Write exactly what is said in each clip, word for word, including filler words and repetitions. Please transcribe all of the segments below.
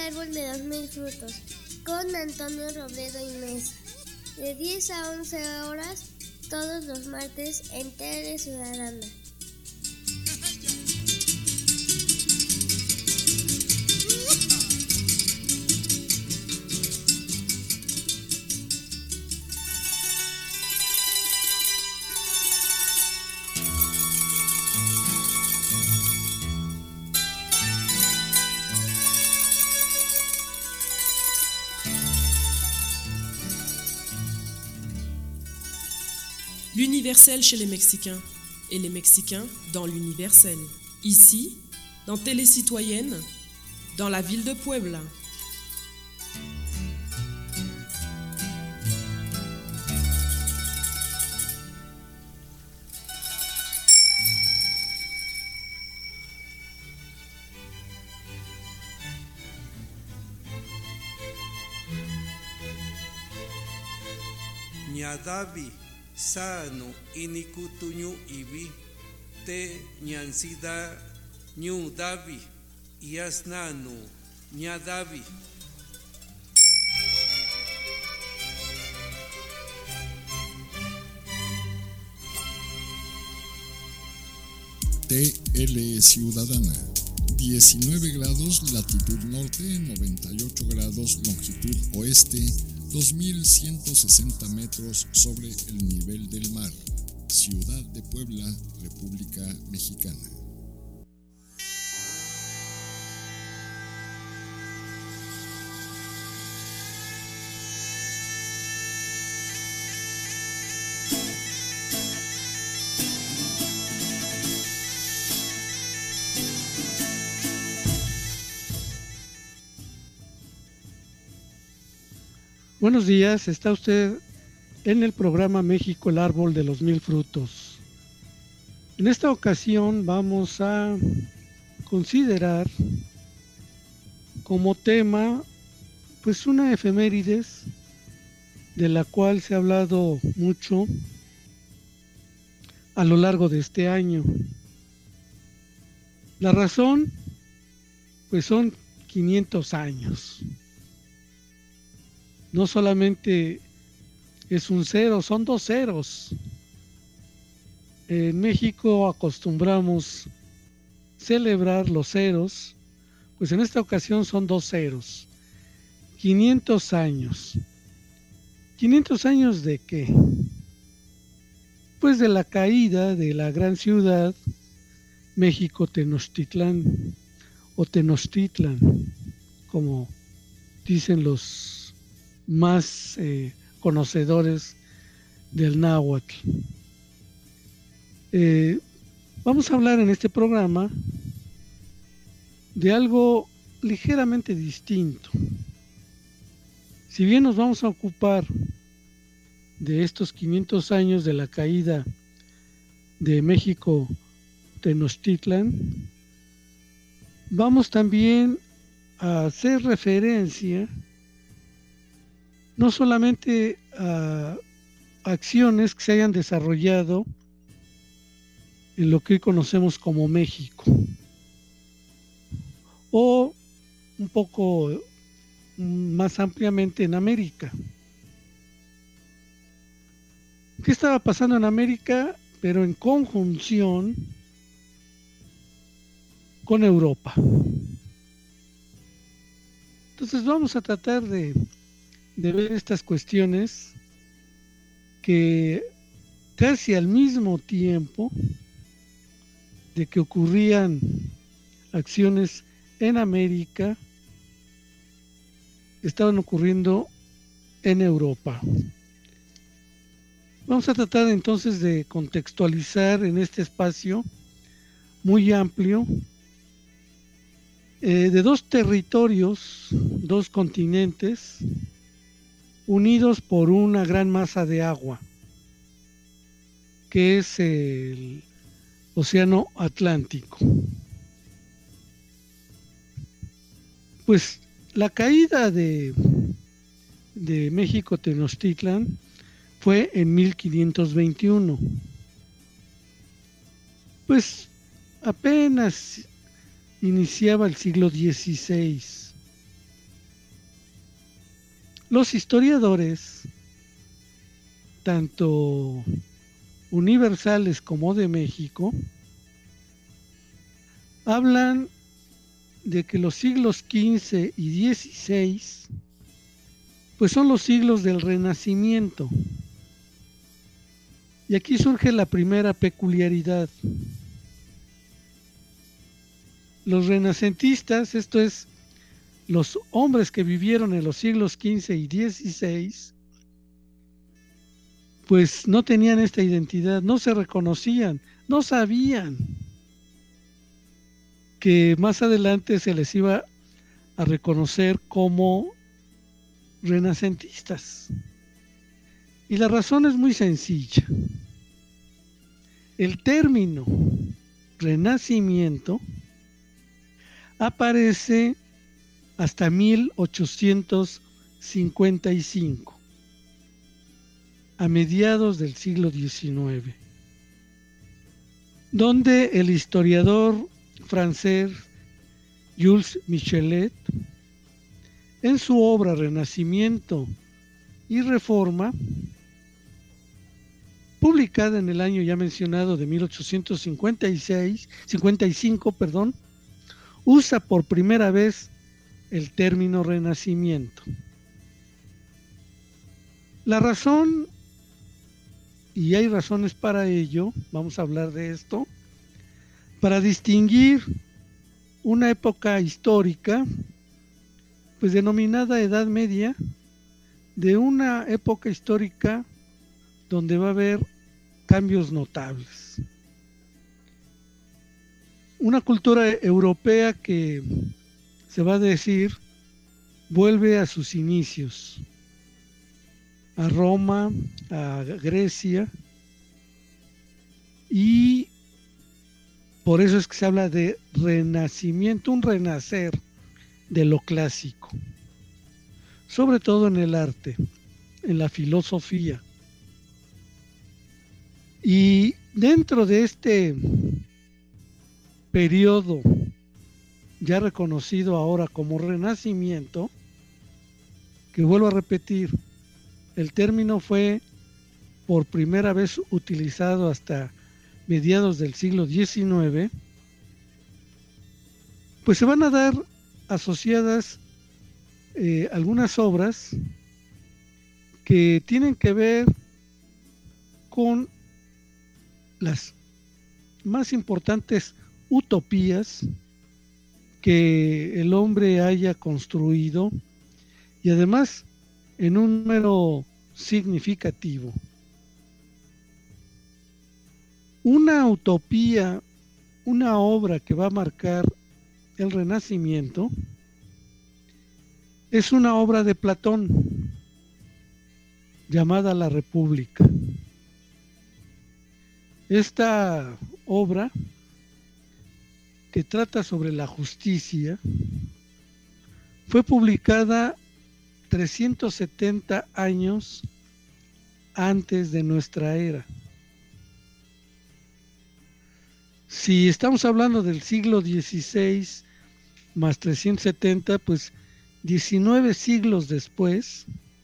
árbol de los mil frutos, con Antonio Robledo y Mesa, de diez a once horas, todos los martes en Tele Ciudadana. L'universel chez les Mexicains et les Mexicains dans l'universel. Ici, dans Télé Citoyenne, dans la ville de Puebla. Ñadavi sano inikutuñu ibi te ñansida ñu davi yasnanu ñadavi. T L Ciudadana, diecinueve grados latitud norte, noventa y ocho grados longitud oeste, dos mil ciento sesenta metros sobre el nivel del mar. Ciudad de Puebla, República Mexicana. Buenos días, está usted en el programa México, el árbol de los mil frutos. En esta ocasión vamos a considerar como tema pues una efemérides de la cual se ha hablado mucho a lo largo de este año. La razón pues son quinientos años. No solamente es un cero, son dos ceros. En México acostumbramos celebrar los ceros, pues en esta ocasión son dos ceros. quinientos años. ¿quinientos años de qué? Pues de la caída de la gran ciudad México Tenochtitlán o Tenochtitlan, como dicen los más eh, conocedores del náhuatl. Eh, vamos a hablar en este programa de algo ligeramente distinto. Si bien nos vamos a ocupar de estos quinientos años de la caída de México Tenochtitlan, vamos también a hacer referencia no solamente a acciones que se hayan desarrollado en lo que hoy conocemos como México, o un poco más ampliamente en América. ¿Qué estaba pasando en América? Pero en conjunción con Europa. Entonces vamos a tratar de de ver estas cuestiones que casi al mismo tiempo de que ocurrían acciones en América, estaban ocurriendo en Europa. Vamos a tratar entonces de contextualizar en este espacio muy amplio eh, de dos territorios, dos continentes, unidos por una gran masa de agua, que es el Océano Atlántico. Pues la caída de, de México Tenochtitlan fue en mil quinientos veintiuno. Pues apenas iniciaba el siglo dieciséis. Los historiadores, tanto universales como de México, hablan de que los siglos quince y dieciséis pues son los siglos del Renacimiento. Y aquí surge la primera peculiaridad. Los renacentistas, esto es, los hombres que vivieron en los siglos quince y dieciséis, pues no tenían esta identidad, no se reconocían, no sabían que más adelante se les iba a reconocer como renacentistas. Y la razón es muy sencilla. El término Renacimiento aparece hasta mil ochocientos cincuenta y cinco, a mediados del siglo diecinueve, donde el historiador francés Jules Michelet, en su obra Renacimiento y Reforma, publicada en el año ya mencionado de mil ochocientos cincuenta y seis, cincuenta y cinco, perdón, usa por primera vez el término Renacimiento. La razón, y hay razones para ello, vamos a hablar de esto, para distinguir una época histórica, pues denominada Edad Media, de una época histórica donde va a haber cambios notables. Una cultura europea que se va a decir vuelve a sus inicios, a Roma, a Grecia, y por eso es que se habla de renacimiento, un renacer de lo clásico, sobre todo en el arte, en la filosofía. Y dentro de este periodo ya reconocido ahora como Renacimiento, que vuelvo a repetir, el término fue por primera vez utilizado hasta mediados del siglo diecinueve, pues se van a dar asociadas eh, algunas obras que tienen que ver con las más importantes utopías que el hombre haya construido, y además en un número significativo. Una utopía, una obra que va a marcar el Renacimiento, es una obra de Platón llamada La República. Esta obra, que trata sobre la justicia, fue publicada trescientos setenta años antes de nuestra era. Si estamos hablando del siglo dieciséis más trescientos setenta, pues diecinueve siglos después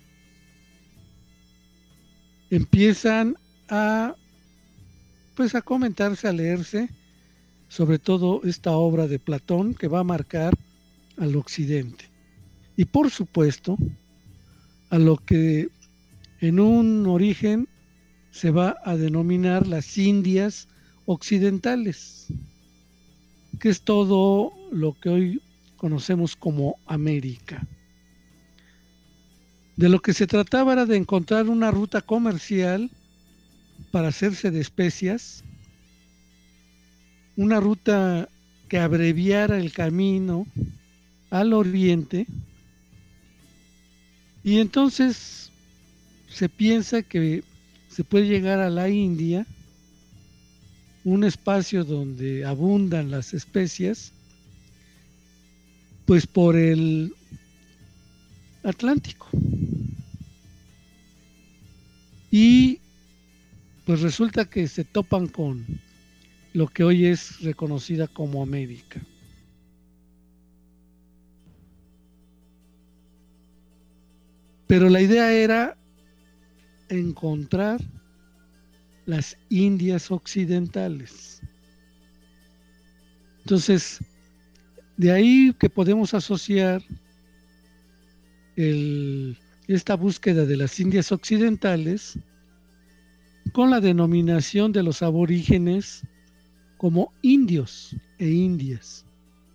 empiezan a pues a comentarse, a leerse sobre todo esta obra de Platón que va a marcar al occidente. Y por supuesto, a lo que en un origen se va a denominar las Indias occidentales, que es todo lo que hoy conocemos como América. De lo que se trataba era de encontrar una ruta comercial para hacerse de especias, una ruta que abreviara el camino al oriente, y entonces se piensa que se puede llegar a la India, un espacio donde abundan las especias, pues por el Atlántico. Y pues resulta que se topan con lo que hoy es reconocida como América. Pero la idea era encontrar las Indias occidentales. Entonces, de ahí que podemos asociar el, esta búsqueda de las Indias occidentales con la denominación de los aborígenes como indios e indias,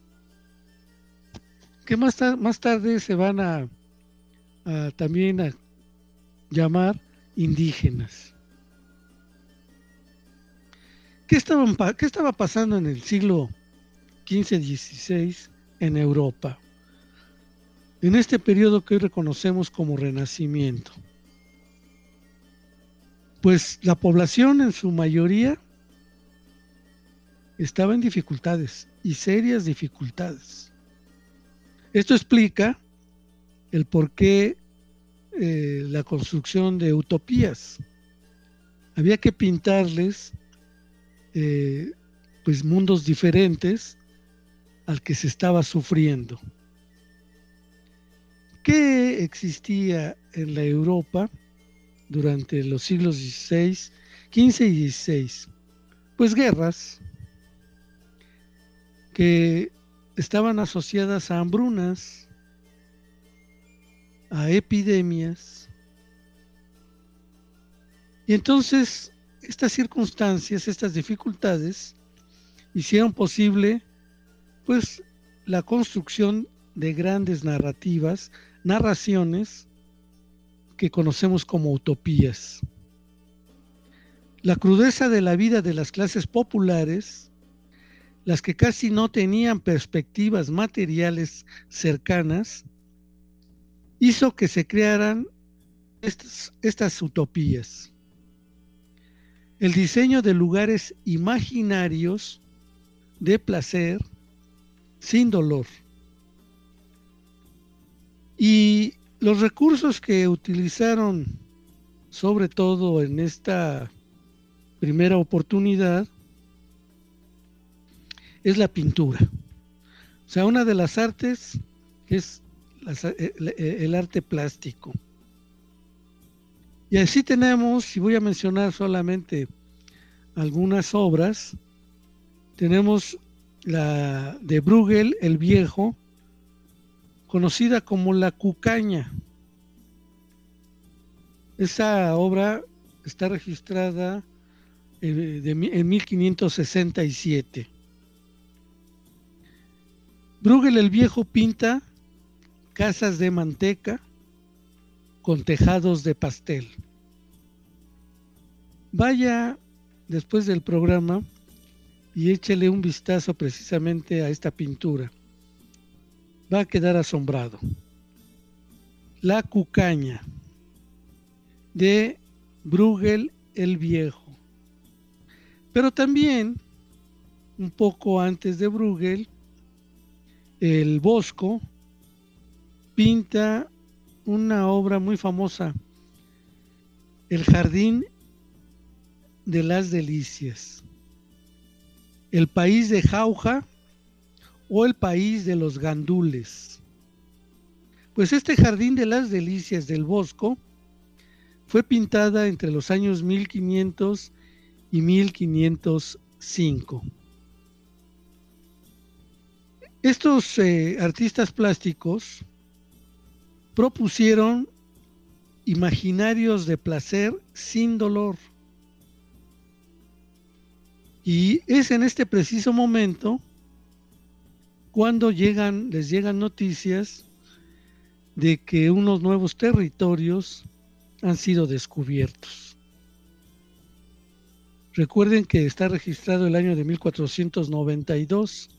que más, tar- más tarde se van a, a también a llamar indígenas. ¿Qué, estaban, pa- ¿Qué estaba pasando en el siglo quince dieciséis en Europa? En este periodo que hoy reconocemos como Renacimiento. Pues la población en su mayoría estaba en dificultades y serias dificultades. Esto explica el por qué eh, la construcción de utopías. Había que pintarles eh, pues mundos diferentes al que se estaba sufriendo. ¿Qué existía en la Europa durante los siglos dieciséis, quince y dieciséis? Pues guerras que estaban asociadas a hambrunas, a epidemias. Y entonces estas circunstancias, estas dificultades, hicieron posible pues la construcción de grandes narrativas, narraciones que conocemos como utopías. La crudeza de la vida de las clases populares, las que casi no tenían perspectivas materiales cercanas, hizo que se crearan estas, estas utopías. El diseño de lugares imaginarios de placer sin dolor. Y los recursos que utilizaron, sobre todo en esta primera oportunidad, es la pintura. O sea, una de las artes es el, el arte plástico. Y así tenemos, y voy a mencionar solamente algunas obras, tenemos la de Bruegel el Viejo, conocida como La Cucaña. Esa obra está registrada eh, de, en mil quinientos sesenta y siete. Bruegel el Viejo pinta casas de manteca con tejados de pastel. Vaya después del programa y échele un vistazo precisamente a esta pintura. Va a quedar asombrado. La Cucaña, de Bruegel el Viejo. Pero también, un poco antes de Bruegel, el Bosco pinta una obra muy famosa, El Jardín de las Delicias, El País de Jauja o El País de los Gandules. Pues este Jardín de las Delicias del Bosco fue pintada entre los años mil quinientos y mil quinientos cinco. Estos eh, artistas plásticos propusieron imaginarios de placer sin dolor. Y es en este preciso momento cuando llegan, les llegan noticias de que unos nuevos territorios han sido descubiertos. Recuerden que está registrado el año de mil cuatrocientos noventa y dos.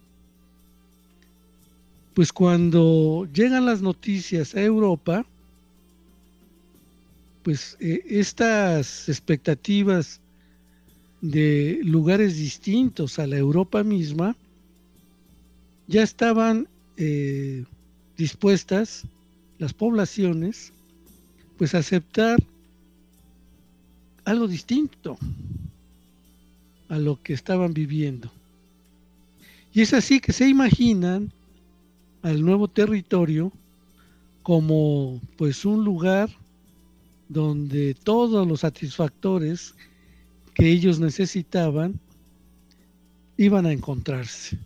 Pues cuando llegan las noticias a Europa, pues eh, estas expectativas de lugares distintos a la Europa misma ya estaban eh, dispuestas las poblaciones pues a aceptar algo distinto a lo que estaban viviendo. Y es así que se imaginan al nuevo territorio como pues un lugar donde todos los satisfactores que ellos necesitaban iban a encontrarse.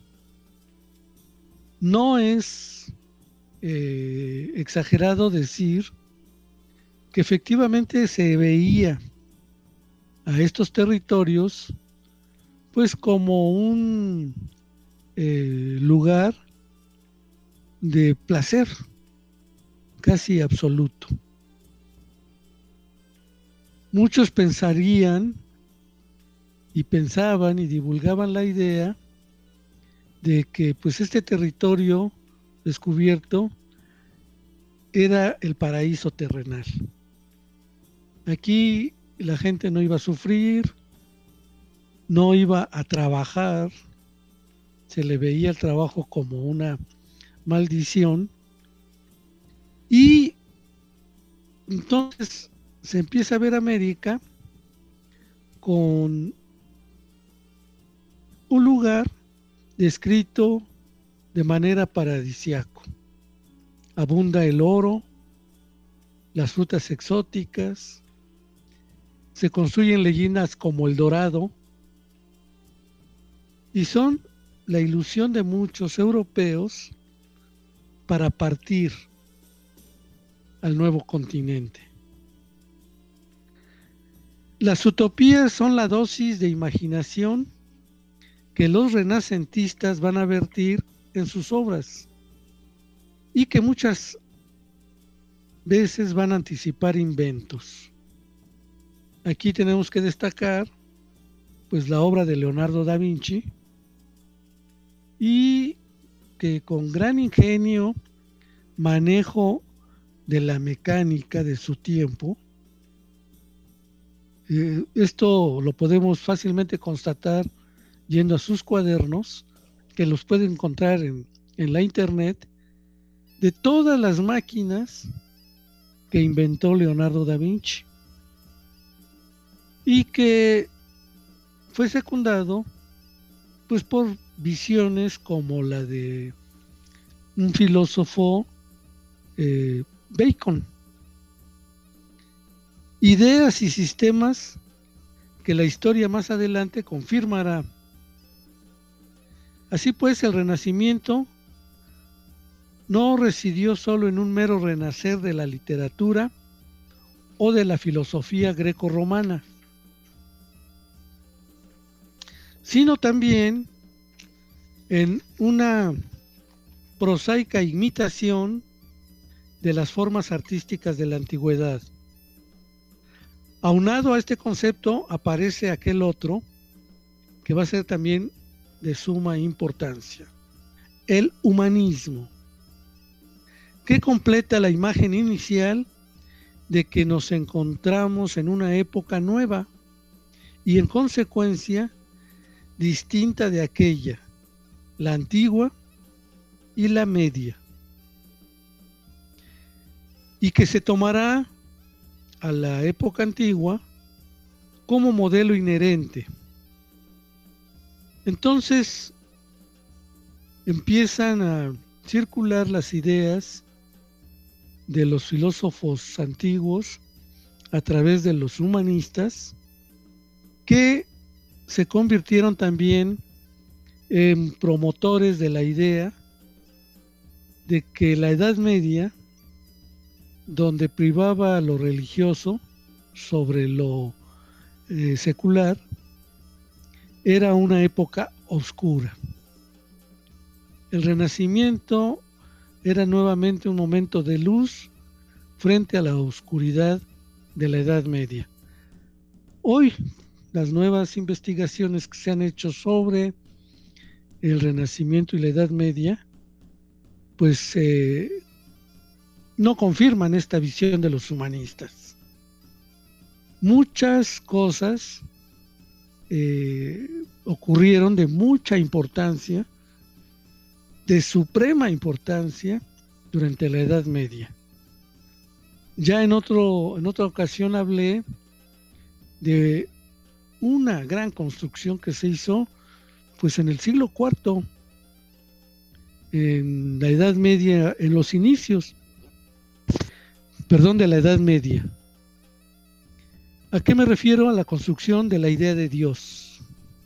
No es eh, exagerado decir que efectivamente se veía a estos territorios pues como un eh, lugar de placer casi absoluto. Muchos pensarían y pensaban y divulgaban la idea de que pues este territorio descubierto era el paraíso terrenal. Aquí la gente no iba a sufrir, no iba a trabajar, se le veía el trabajo como una maldición, y entonces se empieza a ver América con un lugar descrito de manera paradisiaco. Abunda el oro, las frutas exóticas, se construyen leyendas como el Dorado, y son la ilusión de muchos europeos para partir al nuevo continente. Las utopías son la dosis de imaginación que los renacentistas van a vertir en sus obras y que muchas veces van a anticipar inventos. Aquí tenemos que destacar pues la obra de Leonardo da Vinci, y que con gran ingenio, manejo de la mecánica de su tiempo, eh, esto lo podemos fácilmente constatar yendo a sus cuadernos, que los puede encontrar en, en la internet, de todas las máquinas que inventó Leonardo da Vinci, y que fue secundado pues por visiones como la de un filósofo, eh, Bacon, ideas y sistemas que la historia más adelante confirmará. Así pues, el Renacimiento no residió solo en un mero renacer de la literatura o de la filosofía greco-romana, sino también en una prosaica imitación de las formas artísticas de la antigüedad. Aunado a este concepto aparece aquel otro que va a ser también de suma importancia: el humanismo, que completa la imagen inicial de que nos encontramos en una época nueva y en consecuencia distinta de aquella, la antigua y la media, y que se tomará a la época antigua como modelo inherente. Entonces empiezan a circular las ideas de los filósofos antiguos a través de los humanistas, que se convirtieron también en promotores de la idea de que la Edad Media, donde privaba lo religioso sobre lo eh, secular, era una época oscura. El Renacimiento era nuevamente un momento de luz frente a la oscuridad de la Edad Media. Hoy, las nuevas investigaciones que se han hecho sobre el Renacimiento y la Edad Media, pues eh, no confirman esta visión de los humanistas. Muchas cosas eh, ocurrieron de mucha importancia, de suprema importancia, durante la Edad Media. Ya en, otro, en otra ocasión hablé de una gran construcción que se hizo pues en el siglo cuarto, en la Edad Media, en los inicios, perdón, de la Edad Media. ¿A qué me refiero? A la construcción de la idea de Dios.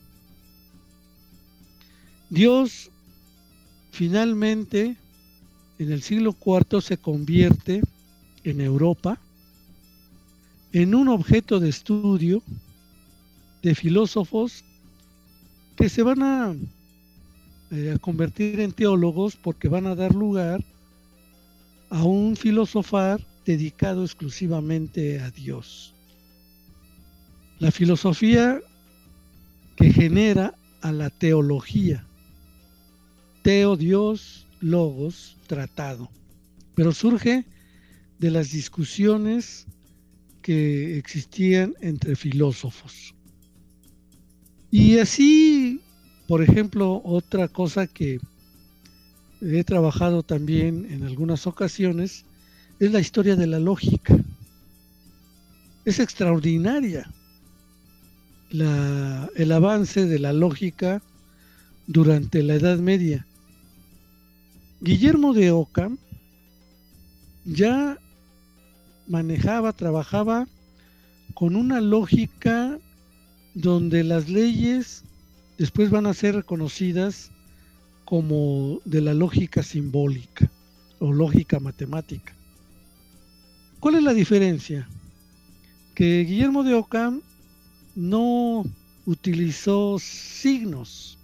Dios finalmente en el siglo cuarto se convierte en Europa en un objeto de estudio de filósofos que se van a, eh, a convertir en teólogos, porque van a dar lugar a un filosofar dedicado exclusivamente a Dios. La filosofía que genera a la teología. Teo, Dios, logos, tratado. Pero surge de las discusiones que existían entre filósofos. Y así, por ejemplo, otra cosa que he trabajado también en algunas ocasiones es la historia de la lógica. Es extraordinaria la, el avance de la lógica durante la Edad Media. Guillermo de Ockham ya manejaba, trabajaba con una lógica donde las leyes después van a ser reconocidas como de la lógica simbólica o lógica matemática. ¿Cuál es la diferencia? Que Guillermo de Ockham no utilizó signos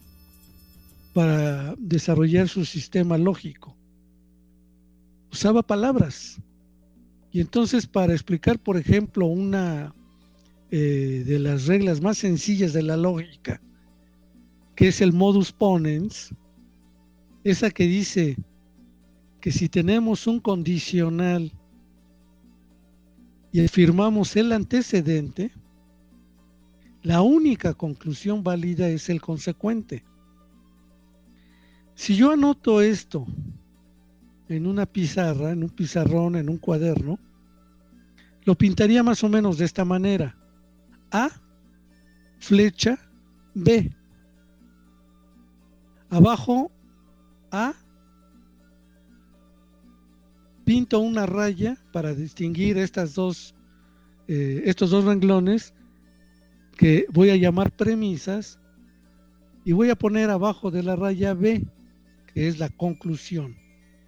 para desarrollar su sistema lógico. Usaba palabras. Y entonces, para explicar, por ejemplo, una eh, de las reglas más sencillas de la lógica, que es el modus ponens, esa que dice que si tenemos un condicional y afirmamos el antecedente, la única conclusión válida es el consecuente. Si yo anoto esto en una pizarra, en un pizarrón, en un cuaderno, lo pintaría más o menos de esta manera. A, flecha, B. Abajo, A, pinto una raya para distinguir estas dos, eh, estos dos renglones que voy a llamar premisas, y voy a poner abajo de la raya B, que es la conclusión.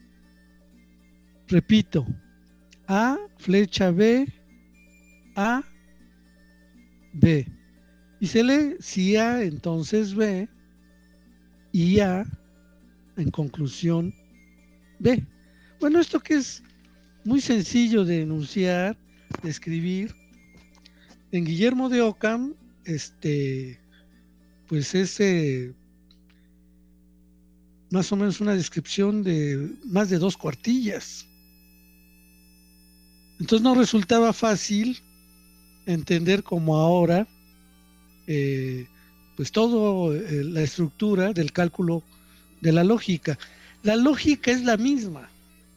Repito, A, flecha B, A, B. Y se lee si A, entonces B, y A, en conclusión, B. Bueno, esto que es muy sencillo de enunciar, de escribir, en Guillermo de Ockham, este, pues es eh, más o menos una descripción de más de dos cuartillas. Entonces no resultaba fácil entender como ahora eh, pues todo eh, la estructura del cálculo de la lógica. La lógica es la misma.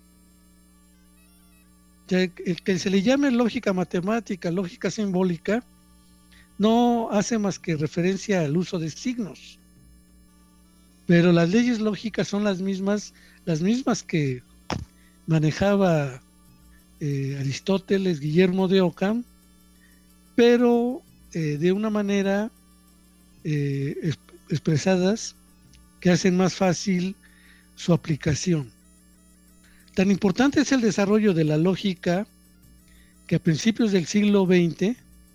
Ya el que se le llame lógica matemática, lógica simbólica, no hace más que referencia al uso de signos. Pero las leyes lógicas son las mismas, las mismas que manejaba eh, Aristóteles, Guillermo de Ockham, pero eh, de una manera eh, exp- expresadas que hacen más fácil su aplicación. Tan importante es el desarrollo de la lógica que a principios del siglo veinte,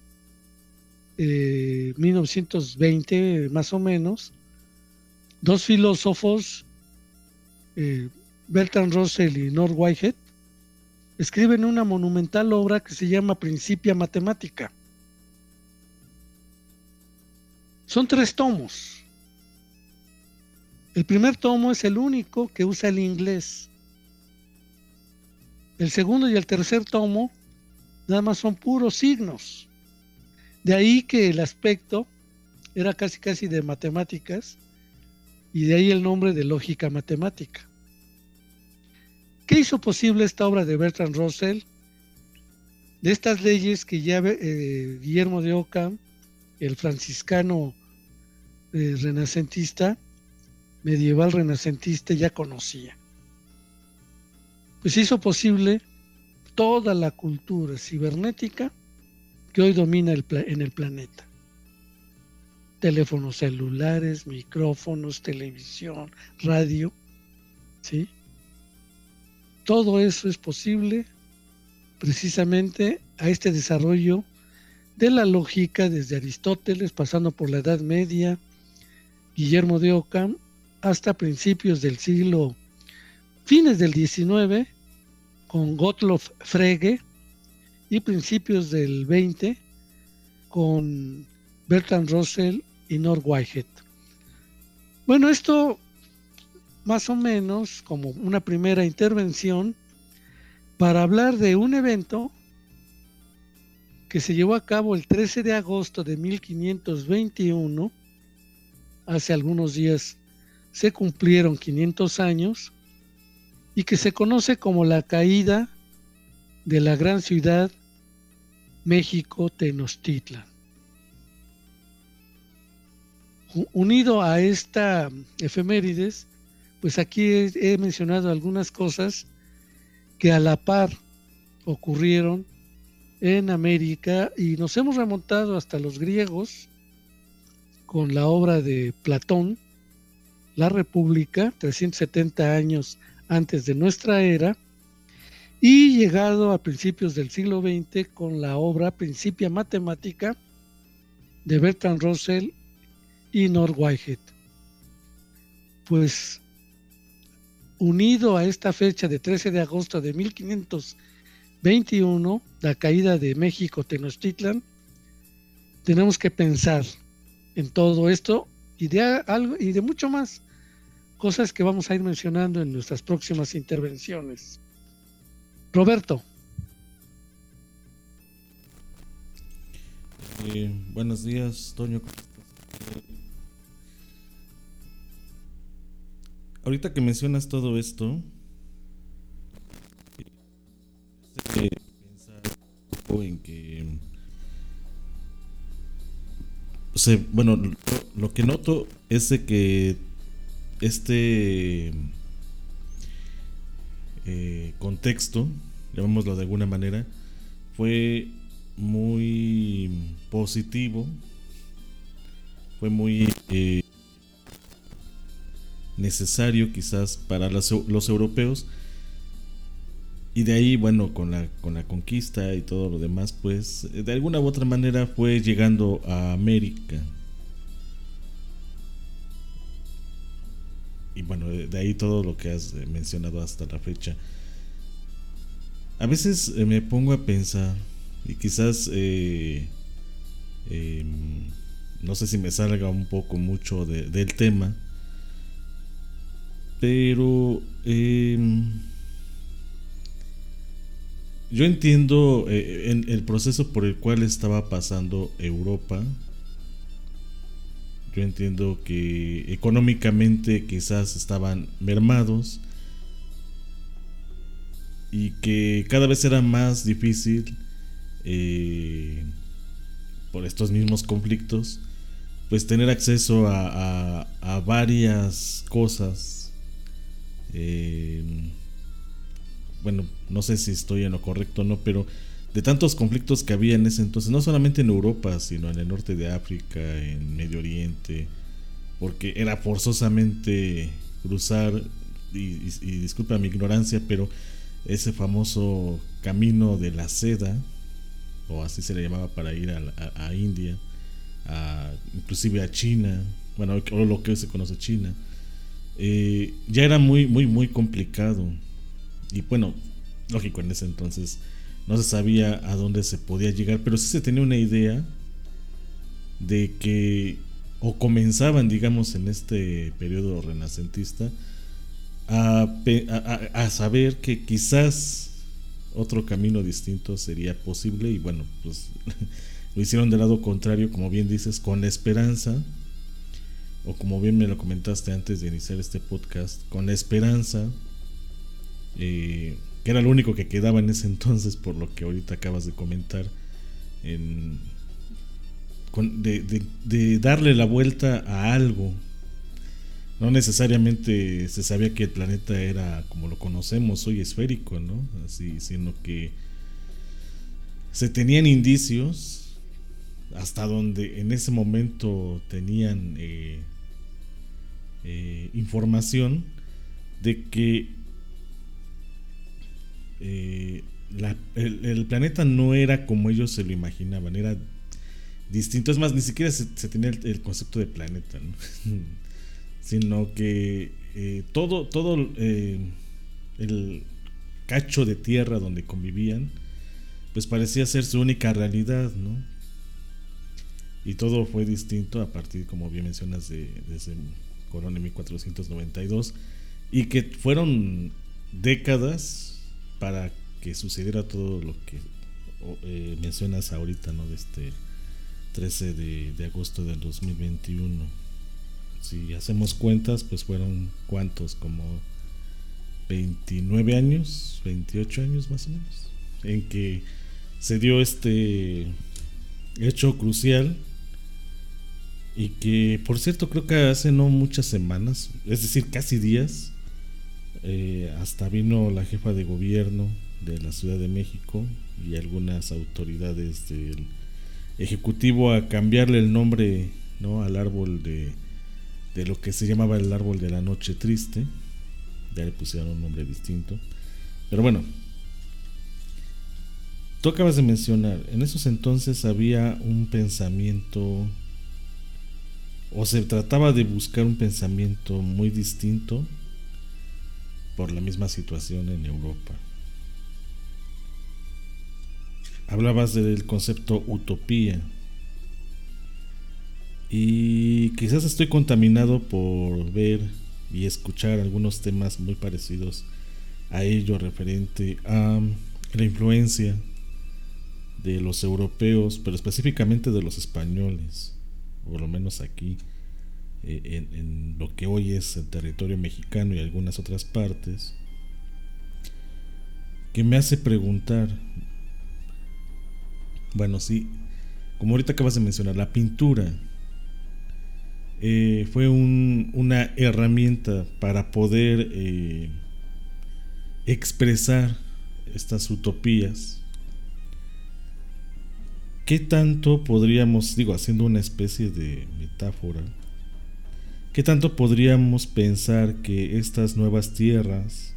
eh, mil novecientos veinte más o menos, dos filósofos, eh, Bertrand Russell y North Whitehead, escriben una monumental obra que se llama Principia Mathematica. Son tres tomos. El primer tomo es el único que usa el inglés. El segundo y el tercer tomo nada más son puros signos. De ahí que el aspecto era casi casi de matemáticas, y de ahí el nombre de lógica matemática. ¿Qué hizo posible esta obra de Bertrand Russell? De estas leyes que ya eh, Guillermo de Ockham, el franciscano eh, renacentista, medieval renacentista, ya conocía. Pues hizo posible toda la cultura cibernética que hoy domina el pla- en el planeta. Teléfonos celulares, micrófonos, televisión, radio, ¿sí? Todo eso es posible precisamente a este desarrollo de la lógica desde Aristóteles, pasando por la Edad Media, Guillermo de Ockham, hasta principios del siglo, fines del diecinueve, con Gottlob Frege, y principios del veinte, con Bertrand Russell y North Whitehead. Bueno, esto más o menos como una primera intervención para hablar de un evento que se llevó a cabo el trece de agosto de mil quinientos veintiuno. Hace algunos días se cumplieron quinientos años, y que se conoce como la caída de la gran ciudad México Tenochtitlan. Unido a esta efemérides, pues aquí he, he mencionado algunas cosas que a la par ocurrieron en América, y nos hemos remontado hasta los griegos con la obra de Platón, La República, trescientos setenta años antes de nuestra era, y llegado a principios del siglo veinte con la obra Principia Matemática de Bertrand Russell y North Whitehead. Pues unido a esta fecha de trece de agosto de mil quinientos veintiuno, la caída de México Tenochtitlan, tenemos que pensar en todo esto y de algo y de mucho más, cosas que vamos a ir mencionando en nuestras próximas intervenciones. Roberto. Eh, buenos días, Toño. Ahorita que mencionas todo esto, eh, pensar un poco en que, o sea, bueno, lo, lo que noto es de que este eh, contexto, llamémoslo de alguna manera, fue muy positivo, fue muy eh, necesario quizás para los, los europeos, y de ahí, bueno, con la, con la conquista y todo lo demás, pues de alguna u otra manera fue llegando a América. Y bueno, de ahí todo lo que has mencionado hasta la fecha. A veces eh, me pongo a pensar, y quizás eh, eh, no sé si me salga un poco mucho de, del tema, pero eh, yo entiendo eh, en el proceso por el cual estaba pasando Europa. Yo entiendo que económicamente quizás estaban mermados y que cada vez era más difícil eh, por estos mismos conflictos, pues tener acceso a, a, a varias cosas. Eh, bueno, no sé si estoy en lo correcto o no, pero de tantos conflictos que había en ese entonces, no solamente en Europa, sino en el norte de África, en Medio Oriente, porque era forzosamente cruzar, y, y, y disculpa mi ignorancia, pero ese famoso camino de la seda, o así se le llamaba, para ir a, a, a India, a, inclusive a China, bueno, o lo que hoy se conoce China, eh, ya era muy, muy, muy complicado. Y bueno, lógico, en ese entonces no se sabía a dónde se podía llegar, pero sí se tenía una idea de que, o comenzaban, digamos, en este periodo renacentista, a, a, a saber que quizás otro camino distinto sería posible. Y bueno, pues lo hicieron del lado contrario, como bien dices, con la esperanza, o como bien me lo comentaste antes de iniciar este podcast, con la esperanza eh, que era lo único que quedaba en ese entonces, por lo que ahorita acabas de comentar, en, con, de, de, de darle la vuelta a algo. No necesariamente se sabía que el planeta era como lo conocemos hoy, esférico, ¿no? Así, sino que se tenían indicios, hasta donde en ese momento tenían eh, eh, información de que eh, la, el, el planeta no era como ellos se lo imaginaban, era distinto. Es más, ni siquiera se, se tenía el, el concepto de planeta, ¿no? Sino que eh, todo, todo eh, el cacho de tierra donde convivían, pues parecía ser su única realidad, ¿no? Y todo fue distinto a partir, como bien mencionas, de, de ese Colón en mil cuatrocientos noventa y dos, y que fueron décadas para que sucediera todo lo que eh, mencionas ahorita, ¿no? De este trece de, de agosto del dos mil veintiuno. Si hacemos cuentas, pues fueron ¿cuántos? Como veintinueve años, veintiocho años más o menos, en que se dio este hecho crucial. Y que, por cierto, creo que hace no muchas semanas, es decir, casi días, eh, hasta vino la jefa de gobierno de la Ciudad de México y algunas autoridades del Ejecutivo a cambiarle el nombre, ¿no?, al árbol de, de lo que se llamaba el árbol de la noche triste. Ya le pusieron un nombre distinto. Pero bueno, tú acabas de mencionar, en esos entonces había un pensamiento, o se trataba de buscar un pensamiento muy distinto por la misma situación en Europa. Hablabas del concepto utopía, y quizás estoy contaminado por ver y escuchar algunos temas muy parecidos a ello, referente a la influencia de los europeos, pero específicamente de los españoles, por lo menos aquí eh, en, en lo que hoy es el territorio mexicano y algunas otras partes, que me hace preguntar, bueno, sí, como ahorita acabas de mencionar, la pintura eh, fue un, una herramienta para poder eh, expresar estas utopías. ¿Qué tanto podríamos, digo, haciendo una especie de metáfora, qué tanto podríamos pensar que estas nuevas tierras,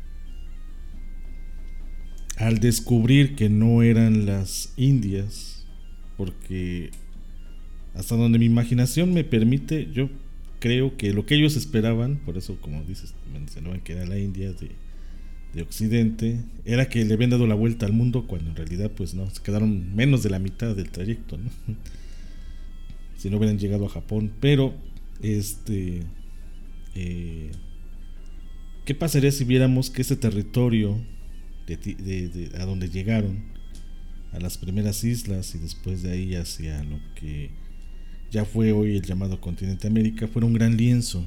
al descubrir que no eran las Indias, porque hasta donde mi imaginación me permite, yo creo que lo que ellos esperaban, por eso como dices, mencionaban que era la India de, de Occidente, era que le habían dado la vuelta al mundo, cuando en realidad pues no, se quedaron menos de la mitad del trayecto, ¿no? Si no hubieran llegado a Japón. Pero este eh, ¿qué pasaría si viéramos que ese territorio de, de, de, a donde llegaron, a las primeras islas y después de ahí hacia lo que ya fue hoy el llamado continente América, fuera un gran lienzo?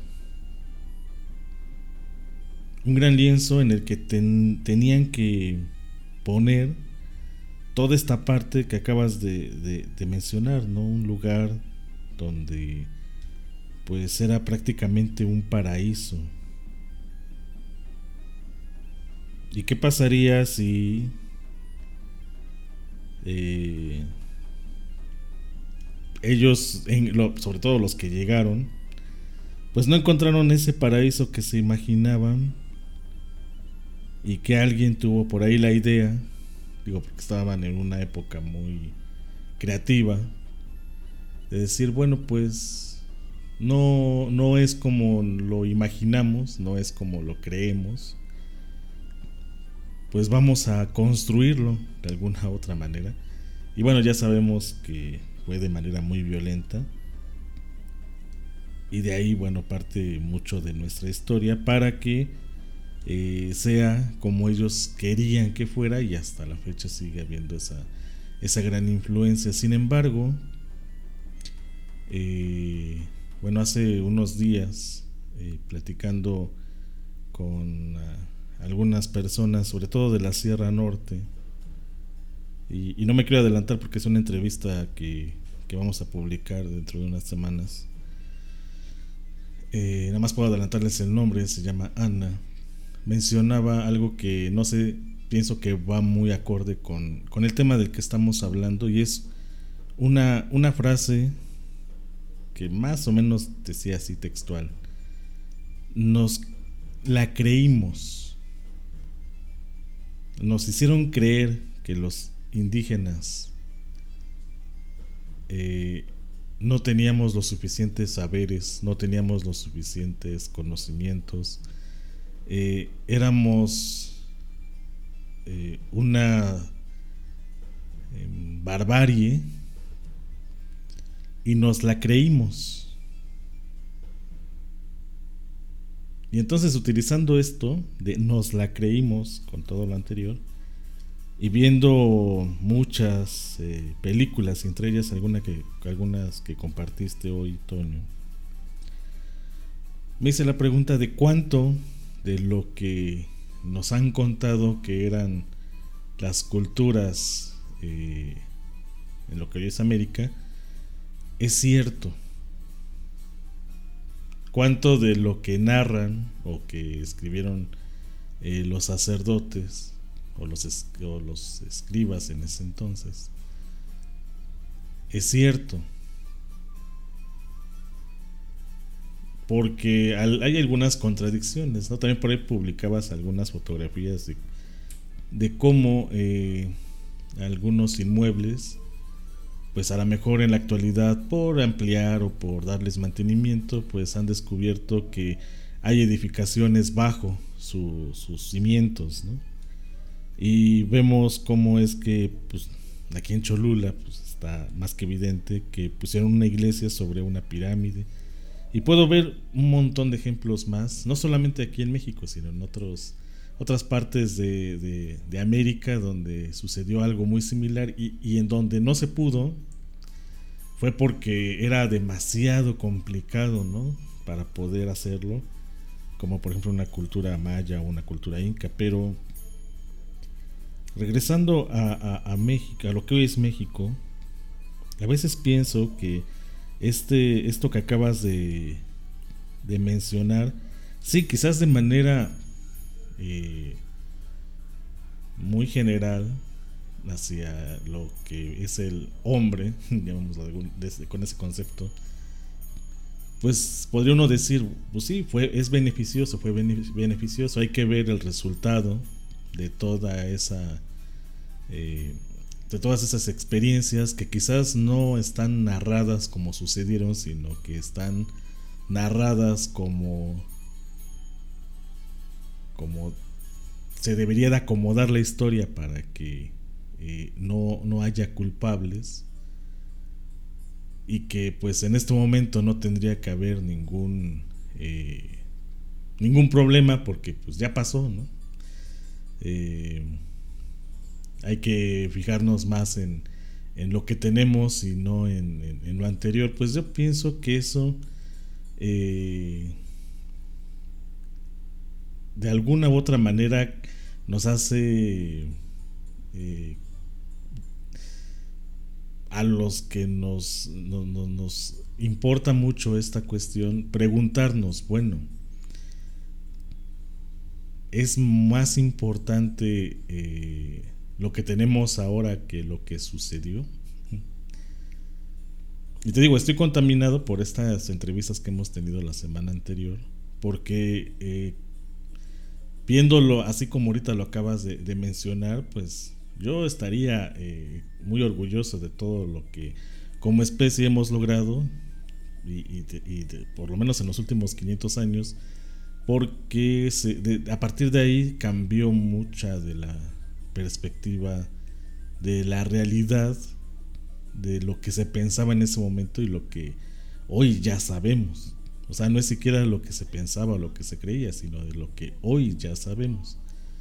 Un gran lienzo en el que ten, tenían que poner toda esta parte que acabas de, de, de mencionar, ¿no? Un lugar donde pues era prácticamente un paraíso. ¿Y qué pasaría si eh, ellos, en lo, sobre todo los que llegaron, pues no encontraron ese paraíso que se imaginaban, y que alguien tuvo por ahí la idea, digo porque estaban en una época muy creativa, de decir, bueno, pues no, no es como lo imaginamos, no es como lo creemos, pues vamos a construirlo de alguna otra manera. Y bueno, ya sabemos que fue de manera muy violenta, y de ahí, bueno, parte mucho de nuestra historia para que eh, sea como ellos querían que fuera, y hasta la fecha sigue habiendo esa, esa gran influencia. Sin embargo, eh, bueno, hace unos días eh, platicando con uh, algunas personas, sobre todo de la Sierra Norte, y, y no me quiero adelantar porque es una entrevista que, que vamos a publicar dentro de unas semanas. Eh, nada más puedo adelantarles el nombre, se llama Ana. Mencionaba algo que no sé pienso que va muy acorde con, con el tema del que estamos hablando, y es una, una frase que más o menos decía así textual: nos la creímos, nos hicieron creer que los indígenas eh, no teníamos los suficientes saberes, no teníamos los suficientes conocimientos, eh, éramos eh, una eh, barbarie, y nos la creímos. Y entonces, utilizando esto de nos la creímos con todo lo anterior, y viendo muchas eh, películas, entre ellas alguna que, algunas que compartiste hoy, Toño, me hice la pregunta de cuánto de lo que nos han contado que eran las culturas eh, en lo que hoy es América es cierto. Cuánto de lo que narran o que escribieron eh, los sacerdotes o los, es, o los escribas en ese entonces es cierto. Porque al, hay algunas contradicciones, ¿no? También por ahí publicabas algunas fotografías de, de cómo eh, algunos inmuebles, pues a lo mejor en la actualidad, por ampliar o por darles mantenimiento, pues han descubierto que hay edificaciones bajo su, sus cimientos, ¿no? Y vemos cómo es que, pues, aquí en Cholula, pues está más que evidente que pusieron una iglesia sobre una pirámide. Y puedo ver un montón de ejemplos más, no solamente aquí en México, sino en otros, otras partes de, de, de América, donde sucedió algo muy similar, y, y en donde no se pudo, fue porque era demasiado complicado, ¿no?, para poder hacerlo, como por ejemplo una cultura maya o una cultura inca. Pero regresando a, a, a México, a lo que hoy es México, a veces pienso que este, esto que acabas de, de mencionar, sí, quizás de manera eh, muy general hacia lo que es el hombre, llamémoslo desde, con ese concepto, pues podría uno decir, pues sí, fue, es beneficioso, fue beneficioso. Hay que ver el resultado de toda esa eh, de todas esas experiencias que quizás no están narradas como sucedieron, sino que están narradas como como se debería de acomodar la historia para que eh, no, no haya culpables, y que pues en este momento no tendría que haber ningún eh, ningún problema, porque pues ya pasó, ¿no? Eh, hay que fijarnos más en, en lo que tenemos y no en, en, en lo anterior. Pues yo pienso que eso eh, de alguna u otra manera nos hace eh, a los que nos, no, no, nos importa mucho esta cuestión, preguntarnos, bueno, ¿es más importante eh, lo que tenemos ahora que lo que sucedió? Y te digo, estoy contaminado por estas entrevistas que hemos tenido la semana anterior, porque eh, viéndolo así como ahorita lo acabas de, de mencionar, pues yo estaría eh, muy orgulloso de todo lo que como especie hemos logrado, y, y, de, y de, por lo menos en los últimos quinientos años, porque se, de, a partir de ahí cambió mucha de la perspectiva de la realidad, de lo que se pensaba en ese momento y lo que hoy ya sabemos. O sea, no es siquiera lo que se pensaba o lo que se creía, sino de lo que hoy ya sabemos.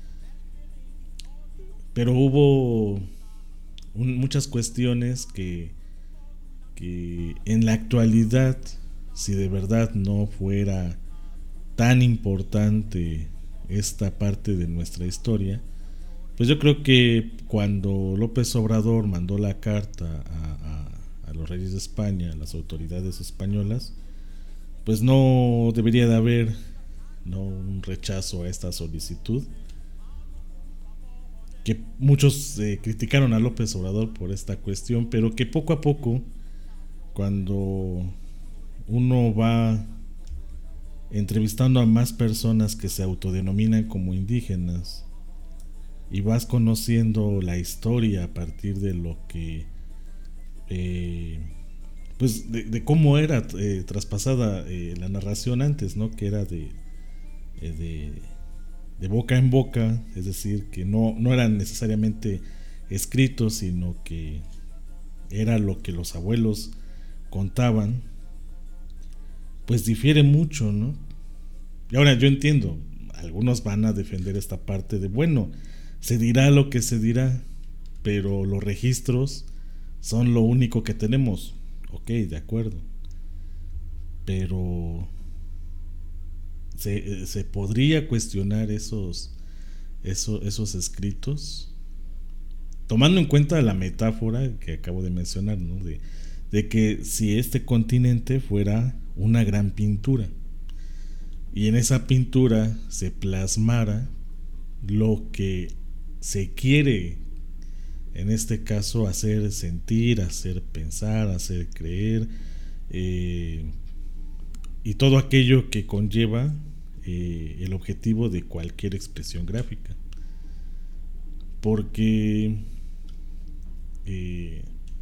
Pero hubo un, muchas cuestiones que, que en la actualidad, si de verdad no fuera tan importante esta parte de nuestra historia, pues yo creo que cuando López Obrador mandó la carta a, a, a los reyes de España, a las autoridades españolas, pues no debería de haber, ¿no?, un rechazo a esta solicitud. que muchos eh, criticaron a López Obrador por esta cuestión, pero que poco a poco, cuando uno va entrevistando a más personas que se autodenominan como indígenas y vas conociendo la historia a partir de lo que eh, pues de, de cómo era eh, traspasada eh, la narración antes, ¿no? Que era de, eh, de de boca en boca, es decir, que no, no eran necesariamente escritos, sino que era lo que los abuelos contaban, pues difiere mucho, ¿no? Y ahora yo entiendo, algunos van a defender esta parte de, bueno, se dirá lo que se dirá, pero los registros son lo único que tenemos. Ok, de acuerdo, pero se, se podría cuestionar esos, esos, esos escritos, tomando en cuenta la metáfora que acabo de mencionar, ¿no? de, de que si este continente fuera una gran pintura y en esa pintura se plasmara lo que se quiere, en este caso, hacer sentir, hacer pensar, hacer creer, eh, y todo aquello que conlleva eh, el objetivo de cualquier expresión gráfica. Porque eh,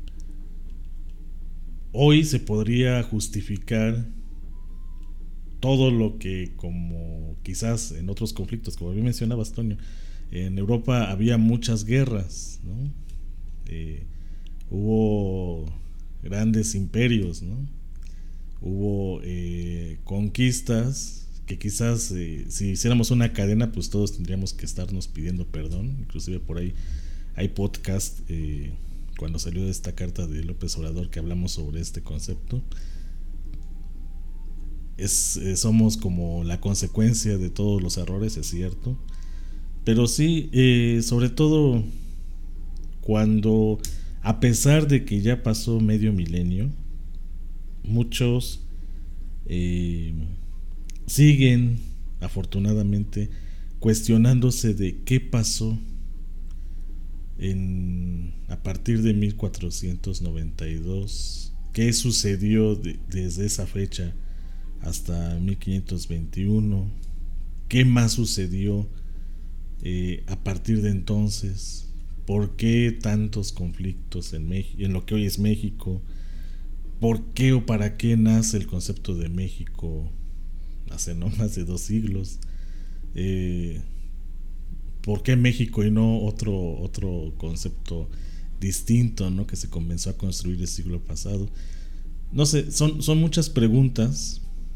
hoy se podría justificar todo lo que, como quizás en otros conflictos, como bien mencionabas, Toño, en Europa había muchas guerras, ¿no? Eh, hubo grandes imperios, ¿no? Hubo eh, conquistas que quizás eh, si hiciéramos una cadena, pues todos tendríamos que estarnos pidiendo perdón. Inclusive por ahí hay podcast eh, cuando salió esta carta de López Obrador que hablamos sobre este concepto. Es, eh, somos como la consecuencia de todos los errores, es cierto, pero sí, eh, sobre todo cuando, a pesar de que ya pasó medio milenio, muchos eh, siguen afortunadamente cuestionándose de qué pasó en, a partir de mil cuatrocientos noventa y dos, qué sucedió de, desde esa fecha hasta mil quinientos veintiuno, qué más sucedió eh, a partir de entonces, por qué tantos conflictos en, Mex- en lo que hoy es México, por qué o para qué nace el concepto de México hace no más de dos siglos, eh, por qué México y no otro, otro concepto distinto, ¿no? Que se comenzó a construir el siglo pasado. No sé, son, son muchas preguntas.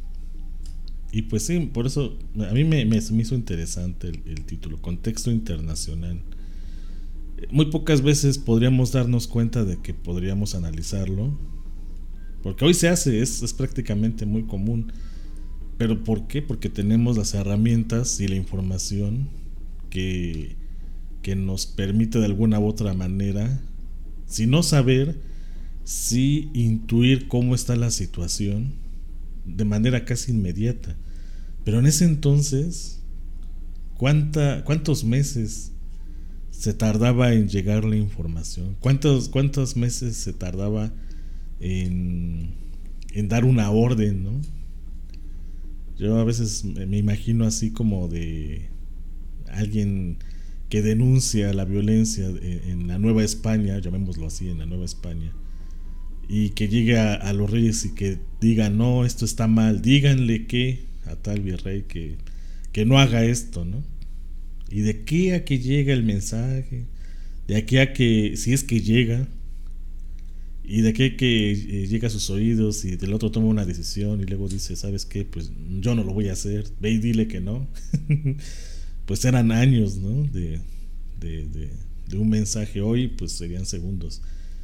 Y pues sí, por eso a mí me, me, me hizo interesante el, el título, Contexto Internacional. Muy pocas veces podríamos darnos cuenta de que podríamos analizarlo, porque hoy se hace, es, es prácticamente muy común. ¿Pero por qué? Porque tenemos las herramientas y la información que, que nos permite de alguna u otra manera, si no saber, sí intuir cómo está la situación de manera casi inmediata. Pero en ese entonces, ¿cuánta, cuántos meses se tardaba en llegar la información? ¿Cuántos, cuántos meses se tardaba en, en dar una orden, ¿no? Yo a veces me imagino así como de alguien que denuncia la violencia en la Nueva España, llamémoslo así, en la Nueva España, y que llegue a, a los reyes y que diga, no, esto está mal, díganle que a tal virrey que, que no haga esto, ¿no? Y de aquí a que llega el mensaje, de aquí a que, si es que llega, y de aquí a que eh, llega a sus oídos y del otro toma una decisión y luego dice, ¿sabes qué? Pues yo no lo voy a hacer, ve y dile que no. Pues eran años, ¿no? De, de, de, de un mensaje. Hoy pues serían segundos.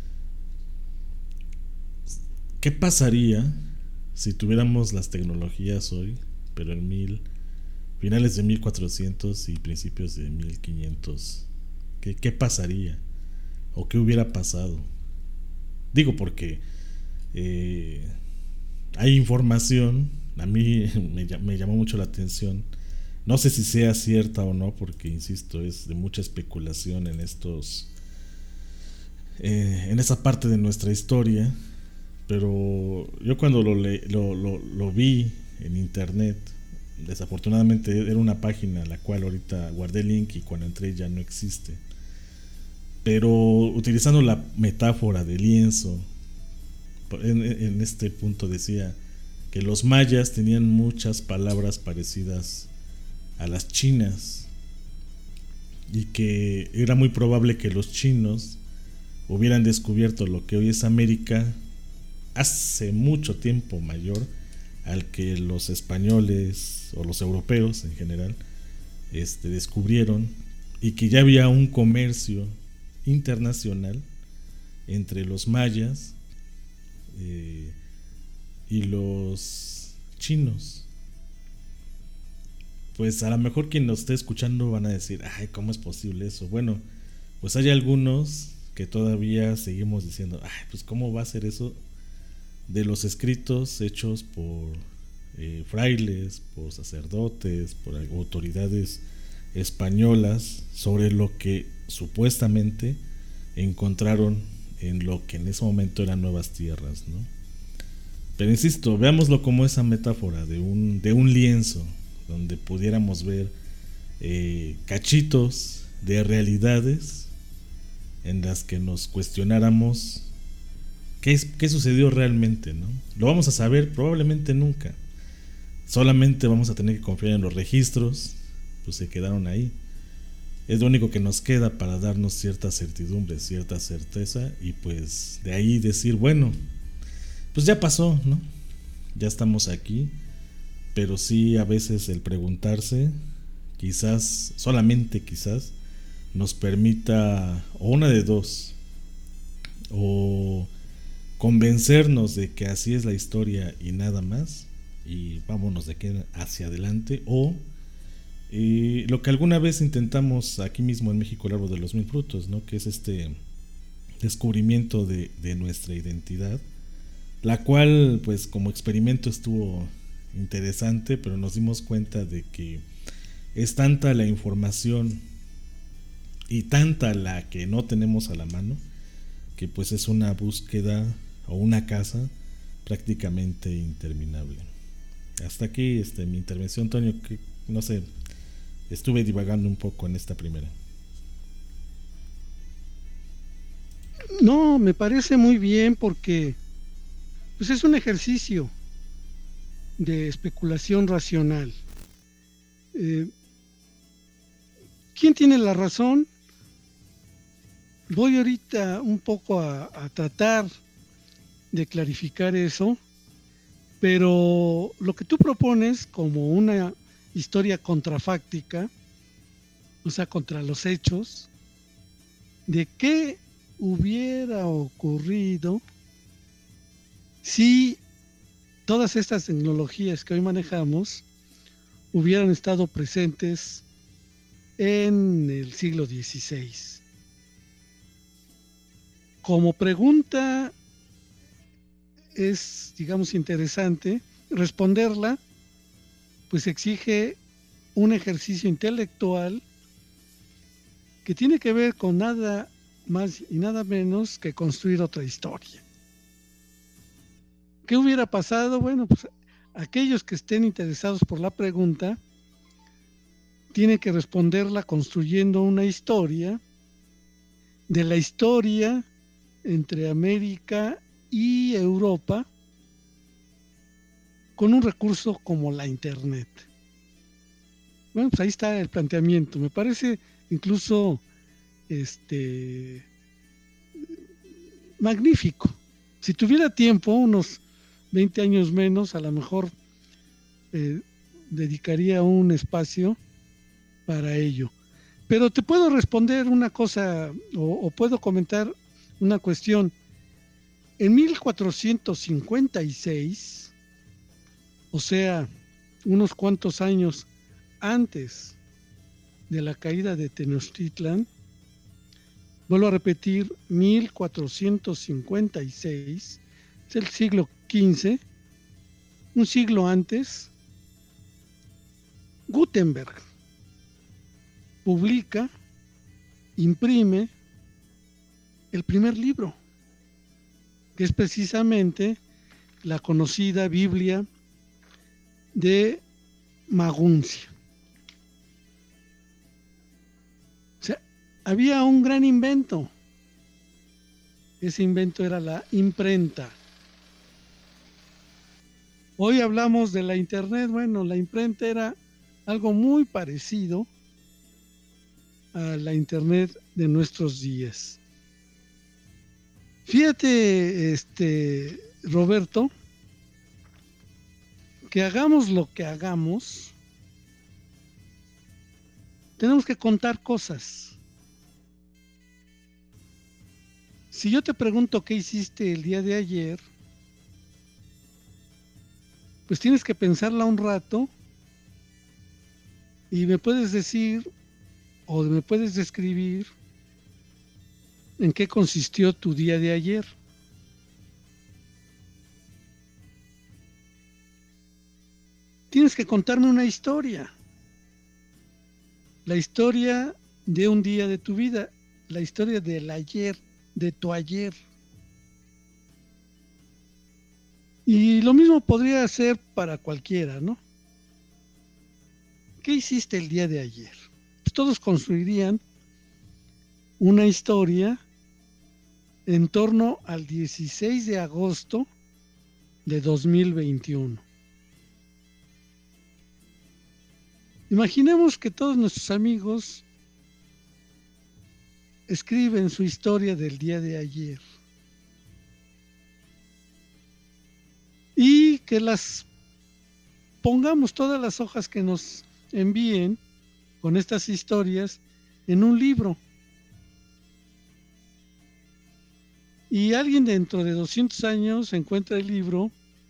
¿Qué pasaría si tuviéramos las tecnologías hoy, pero en mil, finales de mil cuatrocientos y principios de mil quinientos? ¿Qué, qué pasaría? ¿O qué hubiera pasado? Digo porque eh, hay información, a mí me, me llamó mucho la atención No sé si sea cierta o no, porque insisto, es de mucha especulación en estos, eh, en esa parte de nuestra historia. Pero yo cuando lo, le, lo, lo, lo vi en internet, desafortunadamente era una página a la cual ahorita guardé el link y cuando entré ya no existe. Pero utilizando la metáfora del lienzo, en, en este punto decía que los mayas tenían muchas palabras parecidas a las chinas y que era muy probable que los chinos hubieran descubierto lo que hoy es América hace mucho tiempo mayor al que los españoles o los europeos en general este, descubrieron, y que ya había un comercio internacional entre los mayas eh, y los chinos. Pues a lo mejor quien nos esté escuchando van a decir, ay, ¿cómo es posible eso? Bueno, pues hay algunos que todavía seguimos diciendo, ay, pues ¿cómo va a ser eso? De los escritos hechos por eh, frailes, por sacerdotes, por autoridades españolas sobre lo que supuestamente encontraron en lo que en ese momento eran nuevas tierras, ¿no? Pero insisto, veámoslo como esa metáfora de un, de un lienzo donde pudiéramos ver eh, cachitos de realidades en las que nos cuestionáramos qué, es, qué sucedió realmente, ¿no? Lo vamos a saber probablemente nunca, solamente vamos a tener que confiar en los registros, pues se quedaron ahí. Es lo único que nos queda para darnos cierta certidumbre, cierta certeza, y pues de ahí decir, bueno, pues ya pasó, ¿no? Ya estamos aquí. Pero sí, a veces el preguntarse, quizás, solamente quizás, nos permita, o una de dos, o convencernos de que así es la historia y nada más, y vámonos de aquí hacia adelante, o eh, lo que alguna vez intentamos aquí mismo en México el Árbol de los Mil Frutos, ¿no? Que es este descubrimiento de, de nuestra identidad, la cual pues como experimento estuvo interesante, pero nos dimos cuenta de que es tanta la información y tanta la que no tenemos a la mano, que pues es una búsqueda o una caza prácticamente interminable. Hasta aquí este, mi intervención, Toño, que no sé, estuve divagando un poco en esta primera. No, me parece muy bien porque pues es un ejercicio de especulación racional. Eh, ¿Quién tiene la razón? Voy ahorita un poco a, a tratar de clarificar eso, pero lo que tú propones como una historia contrafáctica, o sea, contra los hechos, de qué hubiera ocurrido si todas estas tecnologías que hoy manejamos hubieran estado presentes en el siglo dieciséis. Como pregunta es, digamos, interesante responderla, pues exige un ejercicio intelectual que tiene que ver con nada más y nada menos que construir otra historia. ¿Qué hubiera pasado? Bueno, pues aquellos que estén interesados por la pregunta tienen que responderla construyendo una historia de la historia entre América y Europa con un recurso como la Internet. Bueno, pues ahí está el planteamiento. Me parece incluso este magnífico. Si tuviera tiempo, unos veinte años menos, a lo mejor eh, dedicaría un espacio para ello. Pero te puedo responder una cosa o, o puedo comentar una cuestión. En mil cuatrocientos cincuenta y seis, o sea, unos cuantos años antes de la caída de Tenochtitlan, vuelvo a repetir, mil cuatrocientos cincuenta y seis, es el siglo quince, un siglo antes, Gutenberg publica, imprime el primer libro, que es precisamente la conocida Biblia de Maguncia. O sea, había un gran invento. Ese invento era la imprenta. Hoy hablamos de la internet. Bueno, la imprenta era algo muy parecido a la internet de nuestros días. Fíjate, este, Roberto, que hagamos lo que hagamos, tenemos que contar cosas. Si yo te pregunto qué hiciste el día de ayer, pues tienes que pensarla un rato y me puedes decir o me puedes describir en qué consistió tu día de ayer. Tienes que contarme una historia. La historia de un día de tu vida, la historia del ayer, de tu ayer. Y lo mismo podría ser para cualquiera, ¿no? ¿Qué hiciste el día de ayer? Pues todos construirían una historia en torno al dieciséis de agosto de dos mil veintiuno. Imaginemos que todos nuestros amigos escriben su historia del día de ayer y que las pongamos, todas las hojas que nos envíen con estas historias, en un libro. Y alguien dentro de doscientos años encuentra el libro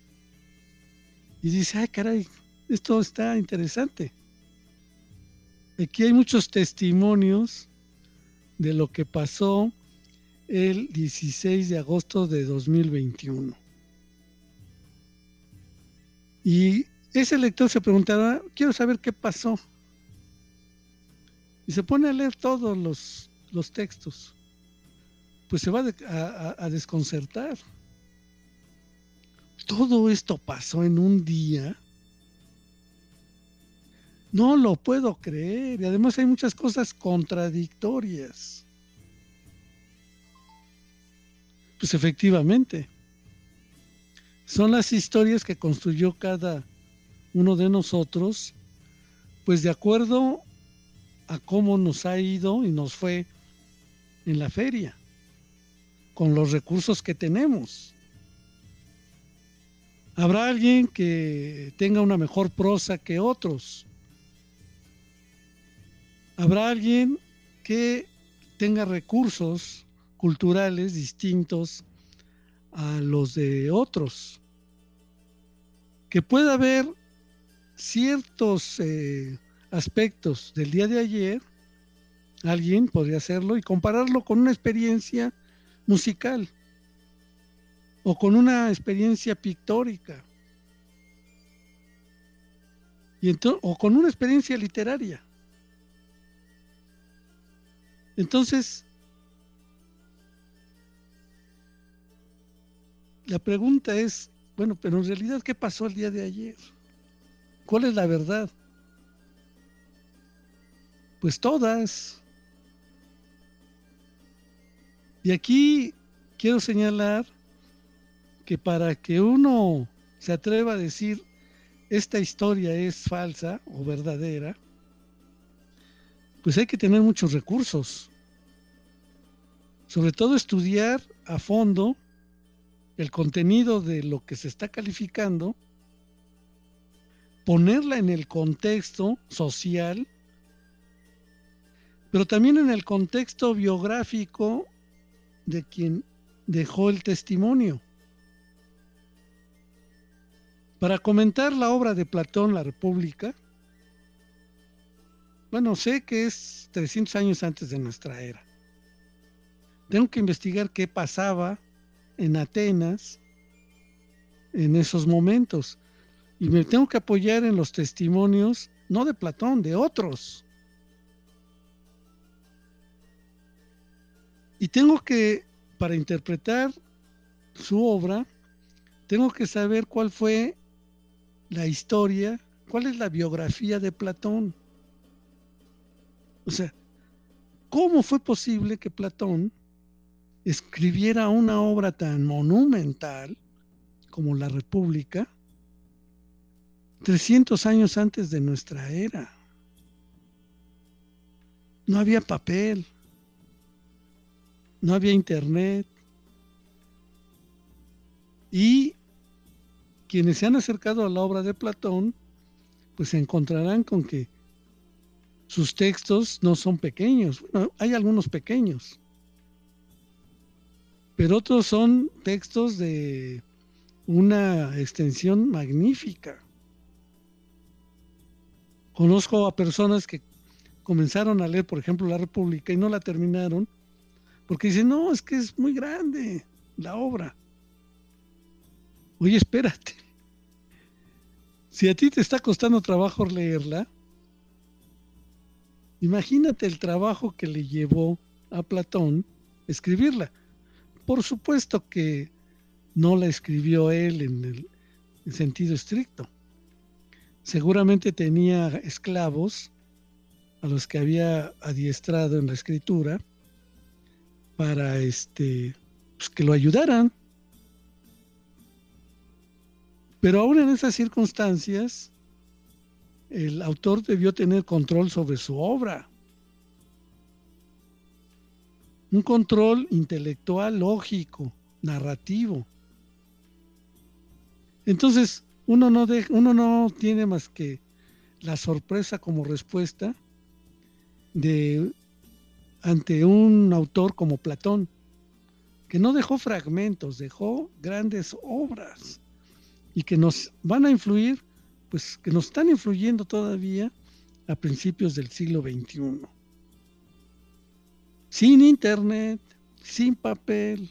y dice, ay caray, esto está interesante. Aquí hay muchos testimonios de lo que pasó el dieciséis de agosto de dos mil veintiuno. Y ese lector se preguntará, quiero saber qué pasó. Y se pone a leer todos los, los textos. Pues se va a, a, a desconcertar. Todo esto pasó en un día. No lo puedo creer. Y además hay muchas cosas contradictorias. Pues efectivamente. Son las historias que construyó cada uno de nosotros, pues de acuerdo a cómo nos ha ido y nos fue en la feria, con los recursos que tenemos. Habrá alguien que tenga una mejor prosa que otros. Habrá alguien que tenga recursos culturales distintos a los de otros. Que pueda haber ciertos eh, aspectos del día de ayer, alguien podría hacerlo y compararlo con una experiencia musical o con una experiencia pictórica y ento- o con una experiencia literaria. Entonces, la pregunta es, bueno, pero en realidad, ¿qué pasó el día de ayer? ¿Cuál es la verdad? Pues todas. Y aquí quiero señalar que para que uno se atreva a decir esta historia es falsa o verdadera, pues hay que tener muchos recursos. Sobre todo estudiar a fondo el contenido de lo que se está calificando, ponerla en el contexto social, pero también en el contexto biográfico de quien dejó el testimonio. Para comentar la obra de Platón, La República, bueno, sé que es trescientos años antes de nuestra era. Tengo que investigar qué pasaba en Atenas en esos momentos y me tengo que apoyar en los testimonios no de Platón, de otros. Y tengo que, para interpretar su obra, tengo que saber cuál fue la historia, cuál es la biografía de Platón. O sea, ¿cómo fue posible que Platón escribiera una obra tan monumental como la República trescientos años antes de nuestra era? No había papel, no había internet, y quienes se han acercado a la obra de Platón, pues se encontrarán con que sus textos no son pequeños. Bueno, hay algunos pequeños, pero otros son textos de una extensión magnífica. Conozco a personas que comenzaron a leer, por ejemplo, La República y no la terminaron porque dicen, no, es que es muy grande la obra. Oye, espérate. Si a ti te está costando trabajo leerla, imagínate el trabajo que le llevó a Platón escribirla. Por supuesto que no la escribió él en el en sentido estricto. Seguramente tenía esclavos a los que había adiestrado en la escritura para este, pues, que lo ayudaran. Pero aún en esas circunstancias, el autor debió tener control sobre su obra. Un control intelectual, lógico, narrativo. Entonces, uno no, de, uno no tiene más que la sorpresa como respuesta de ante un autor como Platón, que no dejó fragmentos, dejó grandes obras y que nos van a influir, pues que nos están influyendo todavía a principios del siglo veintiuno. Sin internet, sin papel.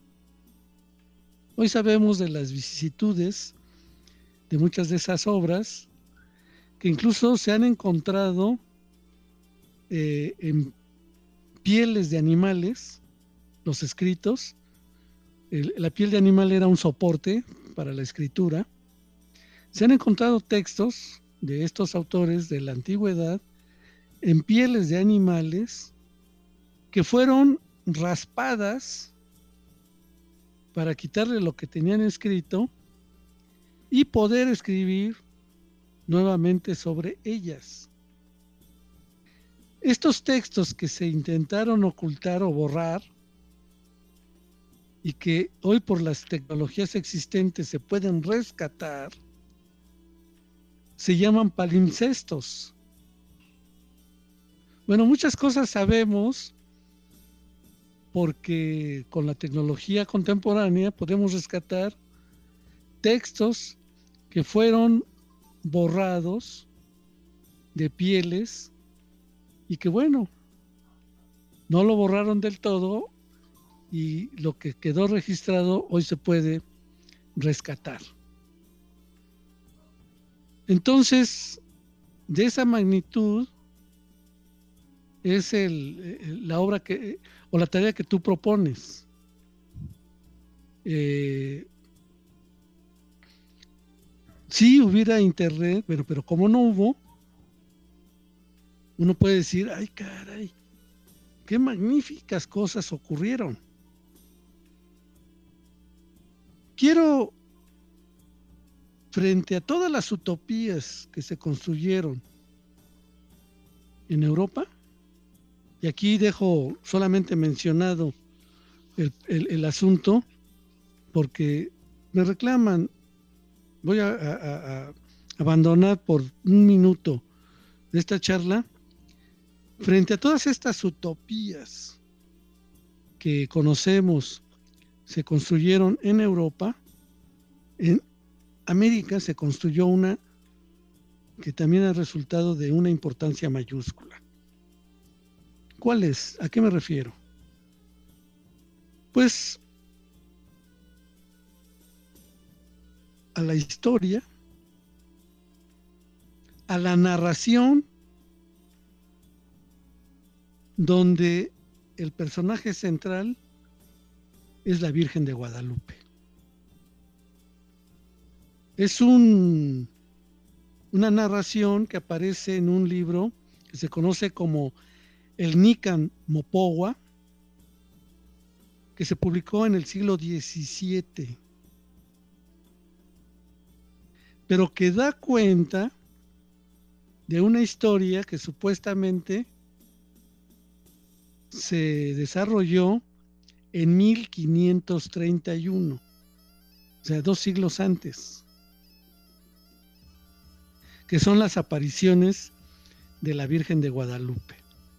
Hoy sabemos de las vicisitudes de muchas de esas obras, que incluso se han encontrado eh, en pieles de animales, los escritos. El, la piel de animal era un soporte para la escritura. Se han encontrado textos de estos autores de la antigüedad en pieles de animales que fueron raspadas para quitarle lo que tenían escrito y poder escribir nuevamente sobre ellas. Estos textos que se intentaron ocultar o borrar y que hoy por las tecnologías existentes se pueden rescatar, se llaman palimpsestos. Bueno, muchas cosas sabemos porque con la tecnología contemporánea podemos rescatar textos que fueron borrados de pieles y que bueno, no lo borraron del todo y lo que quedó registrado hoy se puede rescatar. Entonces, de esa magnitud es el, el, la obra que, o la tarea que tú propones. Eh, sí hubiera internet, pero, pero como no hubo, uno puede decir, ay caray, qué magníficas cosas ocurrieron. Quiero, frente a todas las utopías que se construyeron en Europa, y aquí dejo solamente mencionado el, el, el asunto, porque me reclaman, voy a, a, a abandonar por un minuto de esta charla, frente a todas estas utopías que conocemos, se construyeron en Europa, en América se construyó una que también ha resultado de una importancia mayúscula. ¿Cuál es? ¿A qué me refiero? Pues a la historia, a la narración donde el personaje central es la Virgen de Guadalupe. Es un, una narración que aparece en un libro que se conoce como el Nican Mopowa, que se publicó en el siglo diecisiete, pero que da cuenta de una historia que supuestamente se desarrolló en mil quinientos treinta y uno, o sea, dos siglos antes, que son las apariciones de la Virgen de Guadalupe.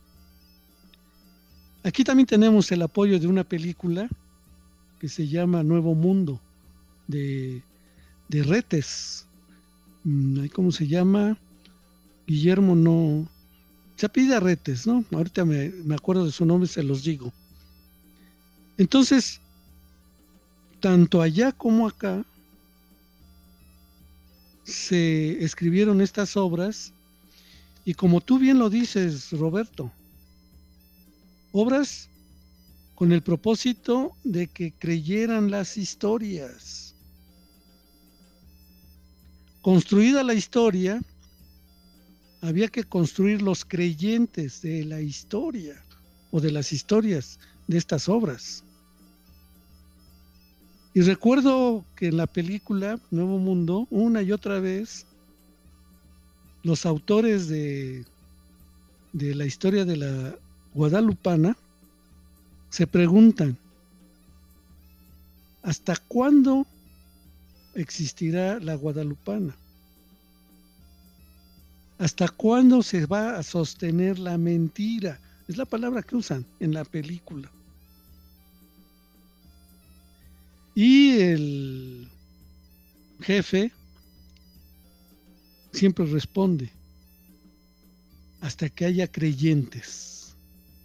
Aquí también tenemos el apoyo de una película que se llama Nuevo Mundo, de, de Retes. ¿Cómo se llama? Guillermo no... Se apellida Retes, ¿no? Ahorita me, me acuerdo de su nombre, se los digo. Entonces, tanto allá como acá se escribieron estas obras, y como tú bien lo dices, Roberto, obras con el propósito de que creyeran las historias. Construida la historia, había que construir los creyentes de la historia o de las historias de estas obras. Y recuerdo que en la película Nuevo Mundo, una y otra vez, los autores de, de la historia de la guadalupana se preguntan: ¿hasta cuándo existirá la guadalupana? ¿Hasta cuándo se va a sostener la mentira? Es la palabra que usan en la película. Y el jefe siempre responde: hasta que haya creyentes.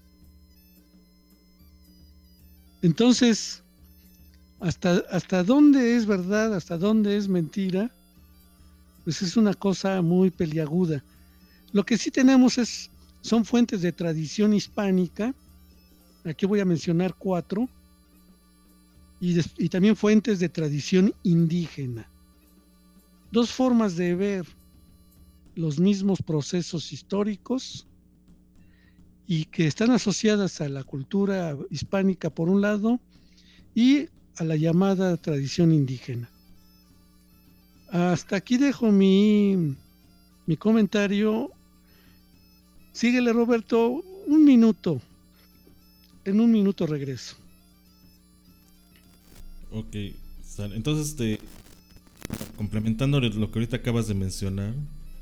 Entonces, hasta, hasta dónde es verdad, hasta dónde es mentira, pues es una cosa muy peliaguda. Lo que sí tenemos es, son fuentes de tradición hispánica. Aquí voy a mencionar cuatro. Y, de, y también fuentes de tradición indígena. Dos formas de ver los mismos procesos históricos y que están asociadas a la cultura hispánica por un lado y a la llamada tradición indígena. Hasta aquí dejo mi, mi comentario. Síguele, Roberto, un minuto. En un minuto regreso. Ok, entonces este, complementando lo que ahorita acabas de mencionar,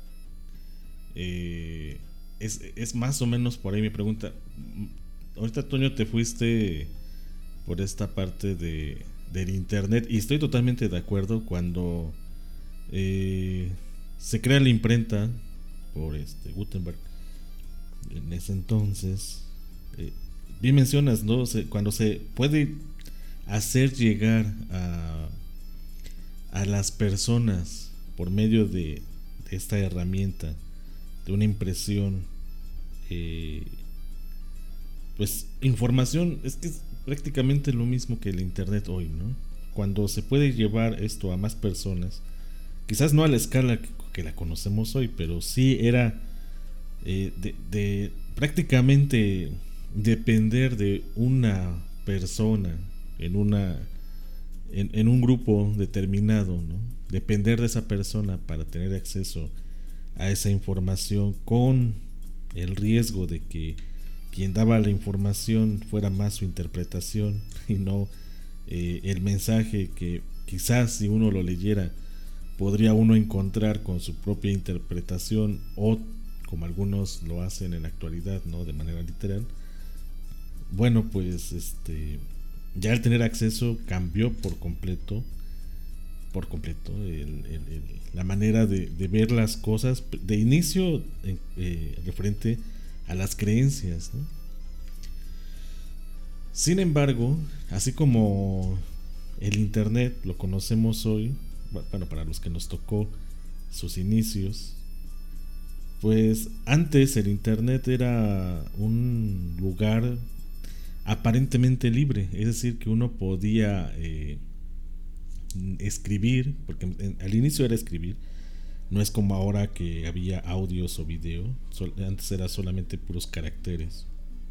eh, es, es más o menos por ahí mi pregunta. Ahorita, Toño, te fuiste por esta parte de, del internet, y estoy totalmente de acuerdo. Cuando eh, se crea la imprenta por este Gutenberg, en ese entonces, eh, bien mencionas, ¿no? Se, cuando se puede hacer llegar a, a las personas por medio de, de esta herramienta, de una impresión, eh, pues información, es que es prácticamente lo mismo que el internet hoy, ¿no? Cuando se puede llevar esto a más personas, quizás no a la escala que, que la conocemos hoy, pero sí era eh, de, de prácticamente depender de una persona en una en, en un grupo determinado, ¿no? Depender de esa persona para tener acceso a esa información, con el riesgo de que quien daba la información fuera más su interpretación y no eh, el mensaje que quizás, si uno lo leyera, podría uno encontrar con su propia interpretación, o como algunos lo hacen en la actualidad, ¿no? De manera literal. Bueno, pues este ya el tener acceso cambió por completo, por completo el, el, el, la manera de, de ver las cosas, de inicio eh, referente a las creencias, ¿no? Sin embargo, así como el internet lo conocemos hoy, bueno, para los que nos tocó sus inicios, pues antes el internet era un lugar aparentemente libre, es decir, que uno podía eh, escribir, porque en, al inicio era escribir, no es como ahora que había audios o video, sol, antes era solamente puros caracteres.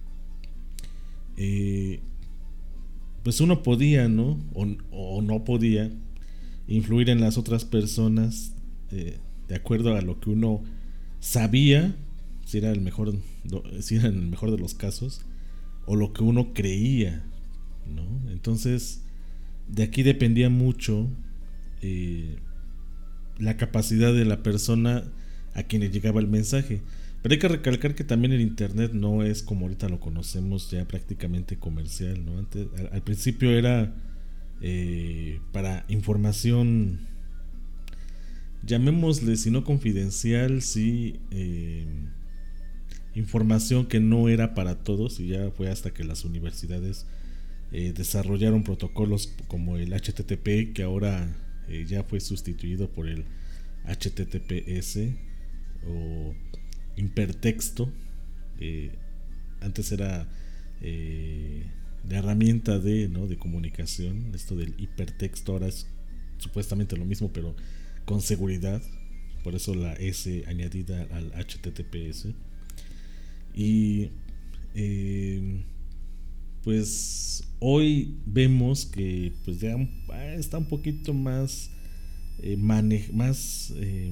Eh, pues uno podía, ¿no? O, o no podía influir en las otras personas eh, de acuerdo a lo que uno sabía, si era el mejor, si era en el mejor de los casos, o lo que uno creía, ¿no? Entonces, de aquí dependía mucho eh, la capacidad de la persona a quien le llegaba el mensaje. Pero hay que recalcar que también el internet no es como ahorita lo conocemos, ya prácticamente comercial, ¿no? Antes, al, al principio era eh, para información, llamémosle, si no confidencial, sí eh, información que no era para todos, y ya fue hasta que las universidades eh, desarrollaron protocolos como el H T T P, que ahora eh, ya fue sustituido por el H T T P S o hipertexto. Eh, antes era eh, la herramienta de, ¿no? de comunicación. Esto del hipertexto ahora es supuestamente lo mismo, pero con seguridad, por eso la S añadida al H T T P S. Y eh, pues hoy vemos que pues ya está un poquito más eh, mane- más eh,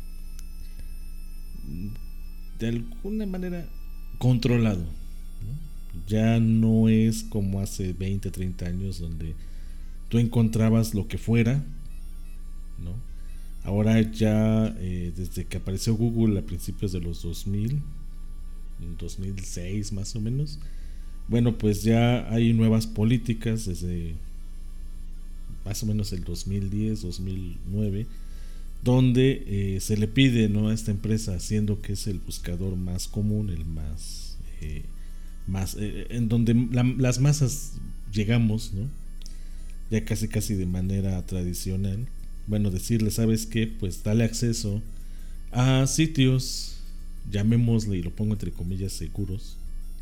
de alguna manera controlado, ¿no? Ya no es como hace veinte, treinta años donde tú encontrabas lo que fuera, ¿no? Ahora ya eh, desde que apareció Google a principios de los dos mil, dos mil seis más o menos, bueno, pues ya hay nuevas políticas desde más o menos el dos mil diez, dos mil nueve, donde eh, se le pide, ¿no? a esta empresa, siendo que es el buscador más común, el más, eh, más eh, en donde la, las masas llegamos, ¿no? Ya casi casi de manera tradicional. Bueno, decirle, ¿sabes qué? Pues dale acceso a sitios, llamémosle, y lo pongo entre comillas, seguros,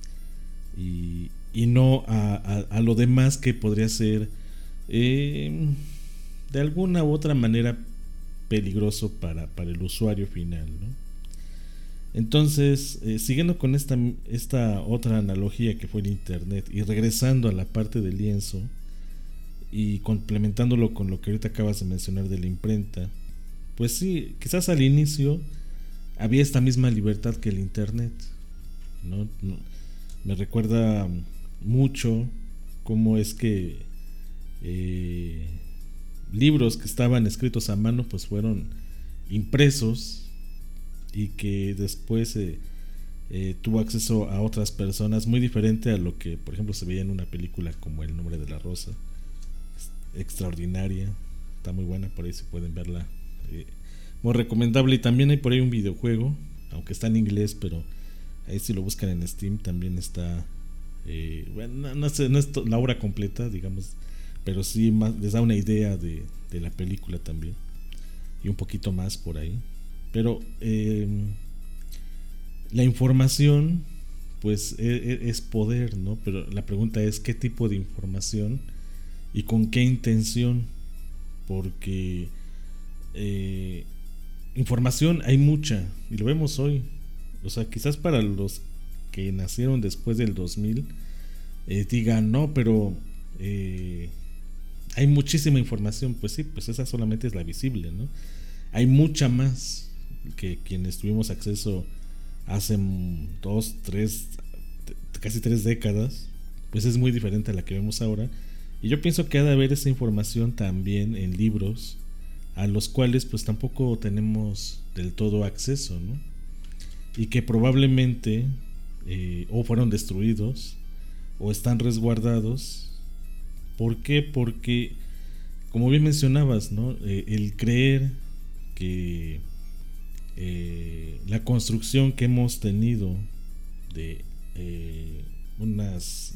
y, y no a, a, a lo demás que podría ser eh, de alguna u otra manera peligroso para, para el usuario final, ¿no? Entonces, eh, siguiendo con esta, esta otra analogía que fue el internet, y regresando a la parte del lienzo y complementándolo con lo que ahorita acabas de mencionar de la imprenta, pues sí, quizás al inicio había esta misma libertad que el internet, ¿no? No, me recuerda mucho cómo es que eh, libros que estaban escritos a mano pues fueron impresos, y que después eh, eh, tuvo acceso a otras personas, muy diferente a lo que por ejemplo se veía en una película como El nombre de la rosa, extraordinaria, está muy buena, por ahí se pueden verla, eh, muy recomendable. Y también hay por ahí un videojuego, aunque está en inglés, pero ahí si lo buscan en Steam también está, eh, bueno, no, no, sé, no es la obra completa, digamos, pero sí más, les da una idea de, de la película también, y un poquito más por ahí. Pero eh, la información pues es, es poder, ¿no? Pero la pregunta es qué tipo de información y con qué intención, porque eh, información hay mucha y lo vemos hoy. O sea, quizás para los que nacieron después del dos mil eh, digan, no, pero eh, hay muchísima información. Pues sí, pues esa solamente es la visible, ¿no? Hay mucha más que quienes tuvimos acceso hace dos, tres, casi tres décadas, pues es muy diferente a la que vemos ahora. Y yo pienso que ha de haber esa información también en libros a los cuales pues tampoco tenemos del todo acceso, ¿no? Y que probablemente eh, o fueron destruidos o están resguardados. ¿Por qué? Porque, como bien mencionabas, ¿no? Eh, el creer que eh, la construcción que hemos tenido de eh, unas,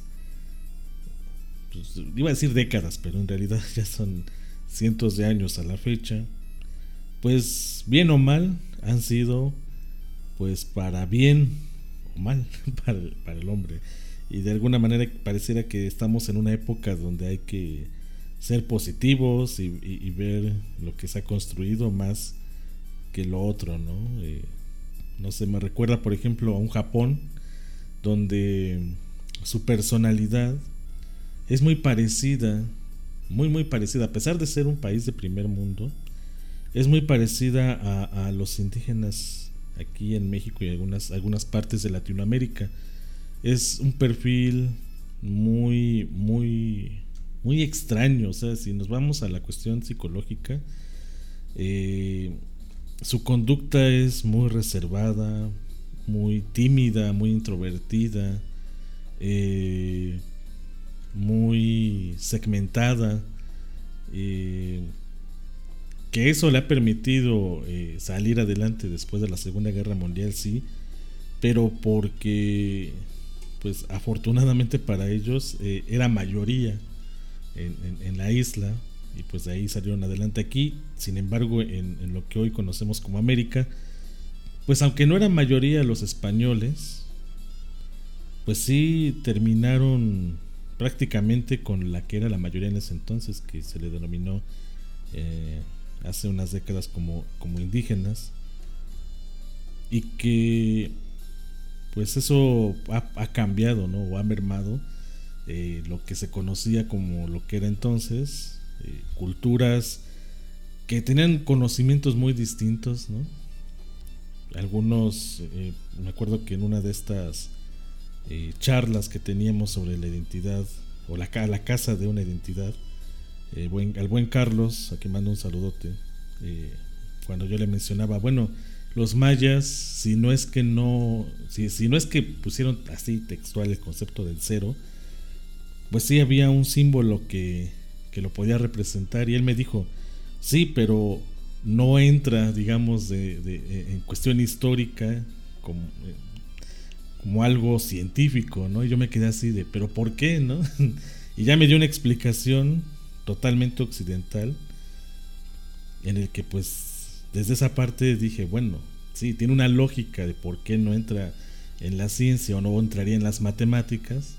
pues, iba a decir décadas, pero en realidad ya son cientos de años a la fecha, pues bien o mal han sido pues para bien o mal para el, para el hombre. Y de alguna manera pareciera que estamos en una época donde hay que ser positivos y, y, y ver lo que se ha construido más que lo otro, ¿no? Eh, no sé, me recuerda por ejemplo a un Japón donde su personalidad es muy parecida, muy muy parecida, a pesar de ser un país de primer mundo, es muy parecida a, a los indígenas aquí en México y algunas, algunas partes de Latinoamérica. Es un perfil muy, muy, muy extraño. O sea, si nos vamos a la cuestión psicológica, eh, su conducta es muy reservada, muy tímida, muy introvertida, eh, muy segmentada, eh, que eso le ha permitido eh, salir adelante después de la Segunda Guerra Mundial, sí, pero porque pues afortunadamente para ellos eh, era mayoría en, en, en la isla, y pues de ahí salieron adelante. Aquí, sin embargo, en, en lo que hoy conocemos como América, pues aunque no eran mayoría los españoles, pues sí terminaron prácticamente con la que era la mayoría en ese entonces, que se le denominó eh, hace unas décadas como, como indígenas, y que pues eso ha, ha cambiado, ¿no? O ha mermado eh, lo que se conocía como lo que era entonces, eh, culturas que tenían conocimientos muy distintos, ¿no? Algunos, eh, me acuerdo que en una de estas eh, charlas que teníamos sobre la identidad, o la, la casa de una identidad, eh, buen, al buen Carlos, a quien mando un saludote, eh, cuando yo le mencionaba, bueno, los mayas, si no es que no, si, si no es que pusieron así textual el concepto del cero, pues sí había un símbolo que, que lo podía representar, y él me dijo, sí, pero no entra, digamos, de, de, en cuestión histórica como, como algo científico, ¿no? Y yo me quedé así de, ¿pero por qué, no? Y ya me dio una explicación totalmente occidental, en el que pues desde esa parte dije, bueno, sí, tiene una lógica de por qué no entra en la ciencia o no entraría en las matemáticas,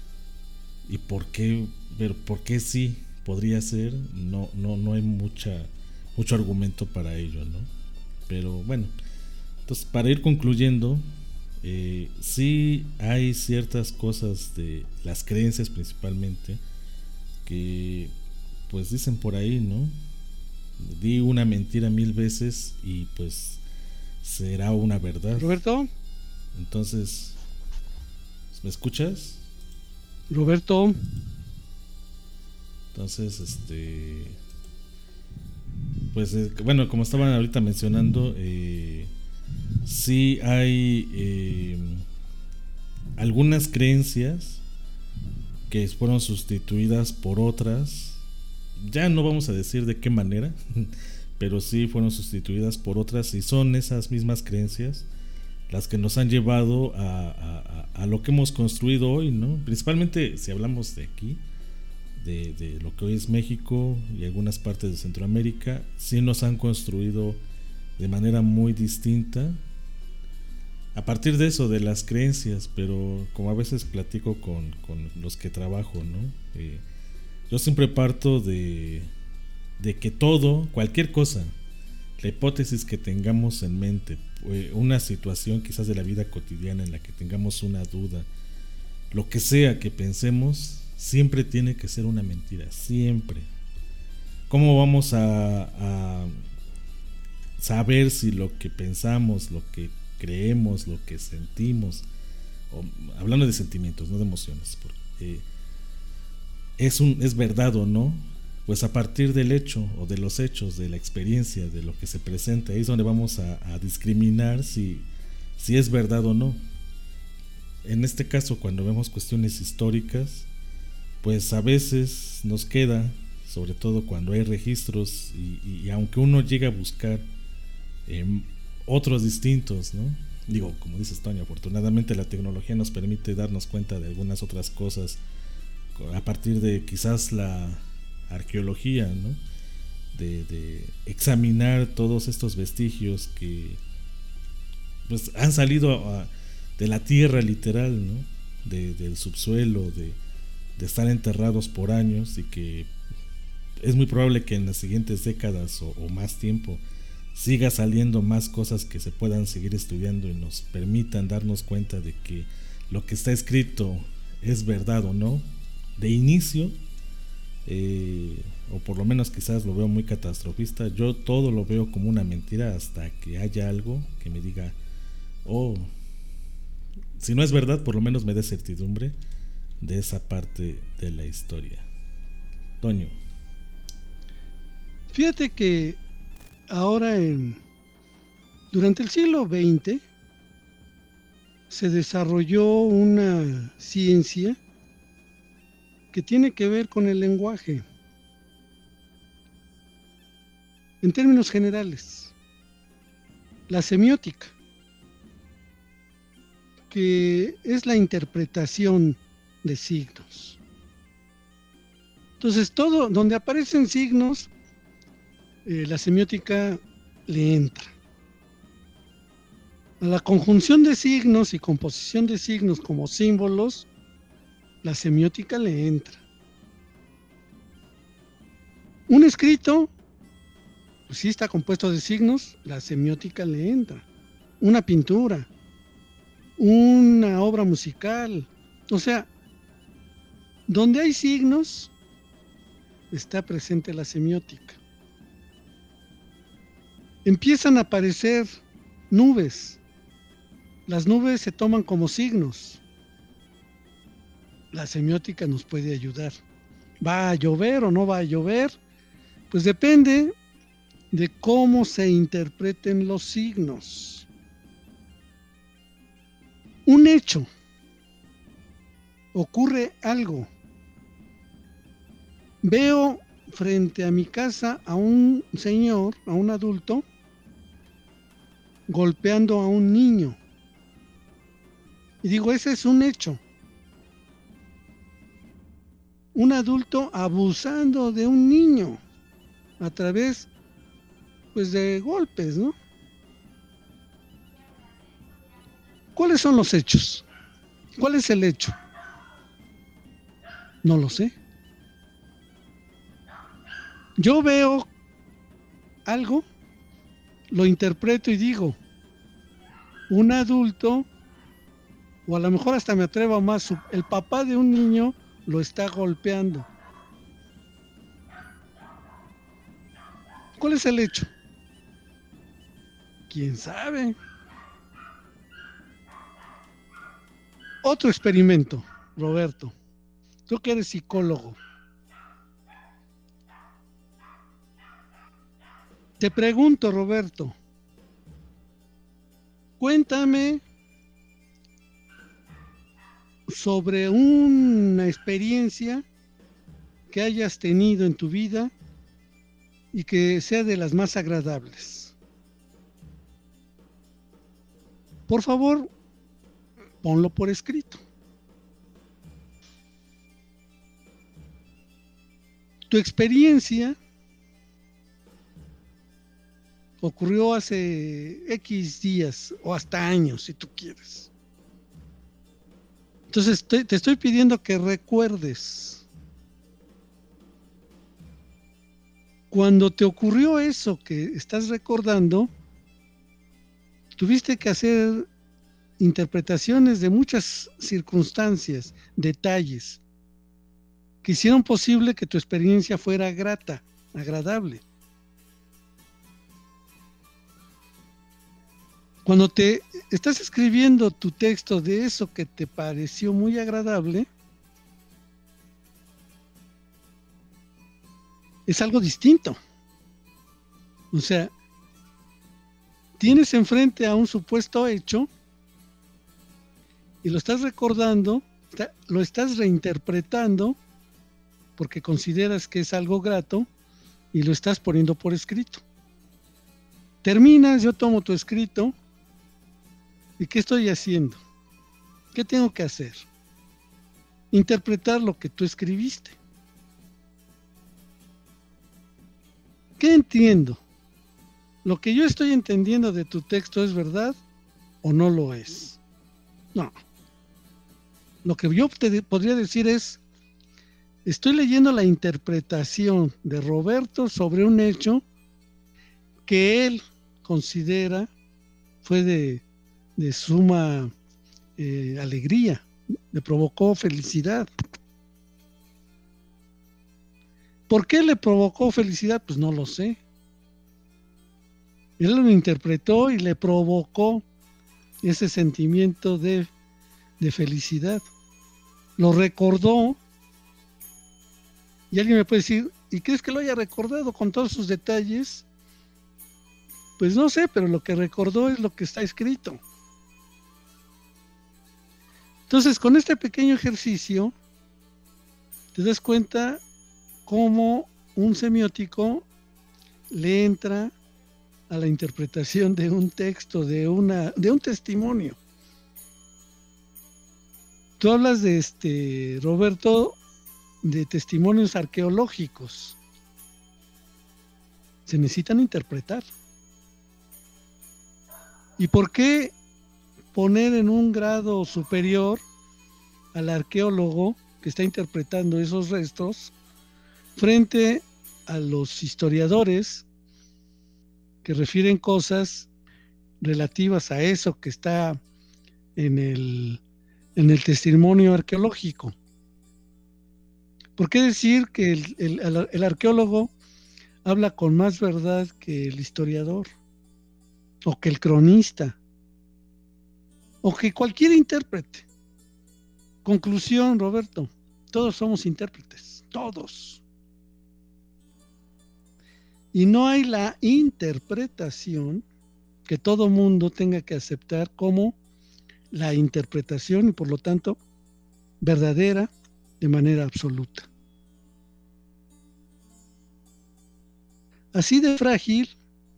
y por qué, pero por qué sí podría ser, no, no, no hay mucha, mucho argumento para ello, ¿no? Pero bueno, entonces para ir concluyendo, eh, sí hay ciertas cosas de las creencias principalmente que pues dicen por ahí, ¿no? Di una mentira mil veces y pues será una verdad. Roberto. Entonces, ¿me escuchas? Roberto. Entonces, este, pues eh, bueno, como estaban ahorita mencionando, eh, sí hay eh, algunas creencias que fueron sustituidas por otras. Ya no vamos a decir de qué manera, pero sí fueron sustituidas por otras, y son esas mismas creencias las que nos han llevado a, a, a lo que hemos construido hoy, ¿no? Principalmente si hablamos de aquí, de, de lo que hoy es México y algunas partes de Centroamérica, sí nos han construido de manera muy distinta a partir de eso, de las creencias. Pero como a veces platico con, con los que trabajo, ¿no? Eh, Yo siempre parto de, de que todo, cualquier cosa, la hipótesis que tengamos en mente, una situación quizás de la vida cotidiana en la que tengamos una duda, lo que sea que pensemos, siempre tiene que ser una mentira, siempre. ¿Cómo vamos a, a saber si lo que pensamos, lo que creemos, lo que sentimos, o, hablando de sentimientos, no de emociones, porque... Eh, Es, un, es verdad o no? Pues a partir del hecho o de los hechos, de la experiencia, de lo que se presenta, ahí es donde vamos a, a discriminar si, si es verdad o no. En este caso, cuando vemos cuestiones históricas, pues a veces nos queda, sobre todo cuando hay registros, y, y, y aunque uno llega a buscar eh, otros distintos, ¿no? Digo, como dices, Toño, afortunadamente la tecnología nos permite darnos cuenta de algunas otras cosas a partir de quizás la arqueología, ¿no? De, de examinar todos estos vestigios que pues han salido a, de la tierra literal, ¿no? De, del subsuelo, de, de estar enterrados por años, y que es muy probable que en las siguientes décadas o, o más tiempo siga saliendo más cosas que se puedan seguir estudiando y nos permitan darnos cuenta de que lo que está escrito es verdad o no. De inicio, eh, o por lo menos quizás lo veo muy catastrofista, yo todo lo veo como una mentira hasta que haya algo que me diga, oh, si no es verdad, por lo menos me dé certidumbre de esa parte de la historia. Toño. Fíjate que ahora, en, durante el siglo veinte, se desarrolló una ciencia que tiene que ver con el lenguaje. En términos generales, la semiótica, que es la interpretación de signos. Entonces, todo donde aparecen signos, eh, la semiótica le entra. A la conjunción de signos y composición de signos como símbolos, la semiótica le entra. Un escrito, pues sí está compuesto de signos, la semiótica le entra. Una pintura, una obra musical, o sea, donde hay signos, está presente la semiótica. Empiezan a aparecer nubes. Las nubes se toman como signos. La semiótica nos puede ayudar. ¿Va a llover o no va a llover? Pues depende de cómo se interpreten los signos. Un hecho. Ocurre algo. Veo frente a mi casa a un señor, a un adulto, golpeando a un niño. Y digo, ese es un hecho. Un adulto abusando de un niño a través, pues, de golpes, ¿no? ¿Cuáles son los hechos? ¿Cuál es el hecho? No lo sé. Yo veo algo, lo interpreto y digo, un adulto, o a lo mejor hasta me atrevo más, el papá de un niño lo está golpeando. ¿Cuál es el hecho? ¿Quién sabe? Otro experimento, Roberto. Tú que eres psicólogo. Te pregunto, Roberto, cuéntame sobre una experiencia que hayas tenido en tu vida y que sea de las más agradables. Por favor, ponlo por escrito. Tu experiencia ocurrió hace X días o hasta años, si tú quieres. Entonces te, te estoy pidiendo que recuerdes. Cuando te ocurrió eso que estás recordando, tuviste que hacer interpretaciones de muchas circunstancias, detalles, que hicieron posible que tu experiencia fuera grata, agradable. Cuando te estás escribiendo tu texto de eso que te pareció muy agradable, es algo distinto. O sea, tienes enfrente a un supuesto hecho y lo estás recordando, lo estás reinterpretando porque consideras que es algo grato y lo estás poniendo por escrito. Terminas, yo tomo tu escrito. ¿Y qué estoy haciendo? ¿Qué tengo que hacer? Interpretar lo que tú escribiste. ¿Qué entiendo? ¿Lo que yo estoy entendiendo de tu texto es verdad o no lo es. No. Lo que yo te podría decir es, estoy leyendo la interpretación de Roberto sobre un hecho que él considera fue de, de suma eh, alegría, le provocó felicidad. ¿Por qué le provocó felicidad? Pues no lo sé. Él lo interpretó y le provocó ese sentimiento de, de felicidad. Lo recordó. Y alguien me puede decir, ¿y crees que lo haya recordado con todos sus detalles? Pues no sé, pero lo que recordó es lo que está escrito. Entonces, con este pequeño ejercicio, te das cuenta cómo un semiótico le entra a la interpretación de un texto, de una, de un testimonio. Tú hablas de este, Roberto, de testimonios arqueológicos. Se necesitan interpretar. ¿Y por qué poner en un grado superior al arqueólogo que está interpretando esos restos frente a los historiadores que refieren cosas relativas a eso que está en el, en el testimonio arqueológico? ¿Por qué decir que el, el, el arqueólogo habla con más verdad que el historiador? O que el cronista, o que cualquier intérprete. Conclusión, Roberto, todos somos intérpretes, todos. Y no hay la interpretación que todo mundo tenga que aceptar como la interpretación y por lo tanto verdadera de manera absoluta. Así de frágil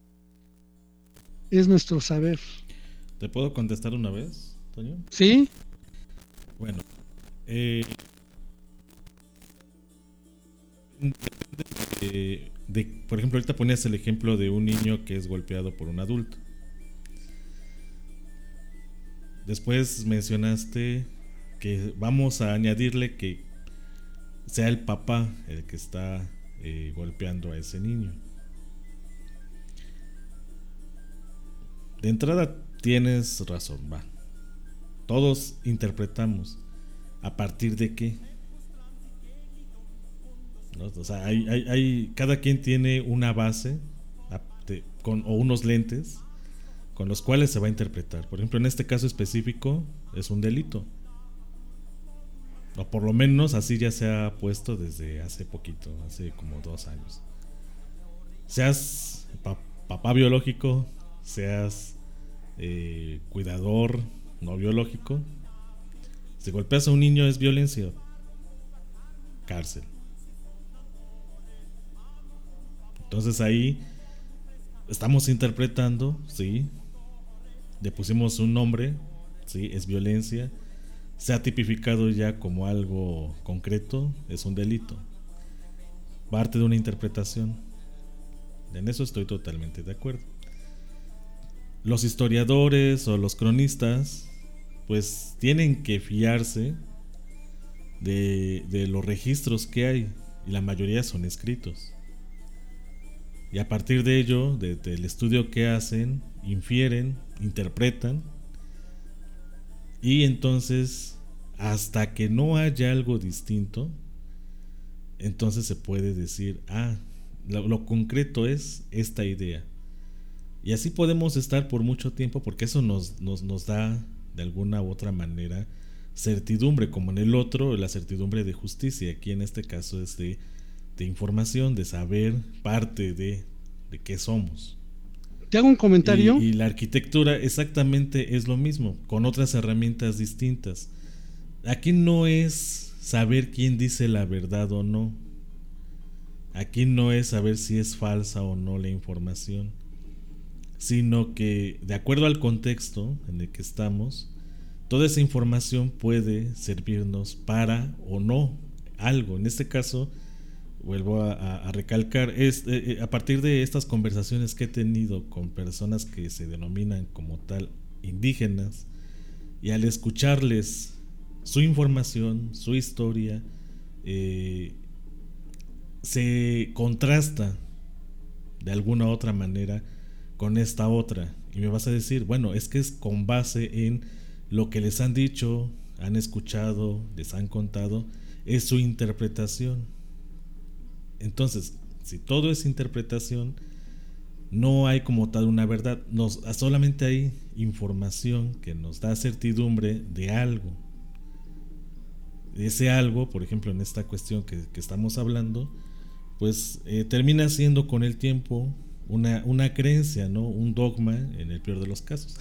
es nuestro saber. ¿Te puedo contestar una vez, Toño? Sí. Bueno, eh, de, de, por ejemplo, ahorita ponías el ejemplo de un niño que es golpeado por un adulto. Después mencionaste que vamos a añadirle que sea el papá el que está eh, golpeando a ese niño. De entrada tienes razón, va. Todos interpretamos. ¿A partir de qué? ¿No? O sea, hay, hay, hay, cada quien tiene una base de, con, o unos lentes con los cuales se va a interpretar. Por ejemplo, en este caso específico es un delito. O por lo menos así ya se ha puesto desde hace poquito, hace como dos años. Seas pa- papá biológico, seas eh, cuidador no biológico, si golpeas a un niño es violencia, cárcel. Entonces ahí estamos interpretando, sí, le pusimos un nombre, sí, es violencia, se ha tipificado ya como algo concreto, es un delito, parte de una interpretación. En eso estoy totalmente de acuerdo. Los historiadores o los cronistas pues tienen que fiarse de, de los registros que hay, y la mayoría son escritos, y a partir de ello, de, del estudio que hacen, infieren, interpretan, y entonces hasta que no haya algo distinto, entonces se puede decir, ah, lo, lo concreto es esta idea. Y así podemos estar por mucho tiempo, porque eso nos, nos, nos da de alguna u otra manera certidumbre, como en el otro, la certidumbre de justicia. Aquí en este caso es de, de información, de saber parte de, de qué somos. ¿Te hago un comentario? Y, y la arquitectura exactamente es lo mismo, con otras herramientas distintas. Aquí no es saber quién dice la verdad o no. Aquí no es saber si es falsa o no la información, sino que de acuerdo al contexto en el que estamos, toda esa información puede servirnos para o no algo. En este caso, vuelvo a, a, a recalcar, es, eh, a partir de estas conversaciones que he tenido con personas que se denominan como tal indígenas, y al escucharles su información, su historia, eh, se contrasta de alguna otra manera con esta otra. Y me vas a decir, bueno, es que es con base en lo que les han dicho, han escuchado, les han contado, es su interpretación. Entonces, si todo es interpretación, no hay como tal una verdad, nos, solamente hay información que nos da certidumbre de algo. Ese algo, por ejemplo, en esta cuestión que, que estamos hablando, pues eh, termina siendo con el tiempo una, una creencia, ¿no? Un dogma en el peor de los casos.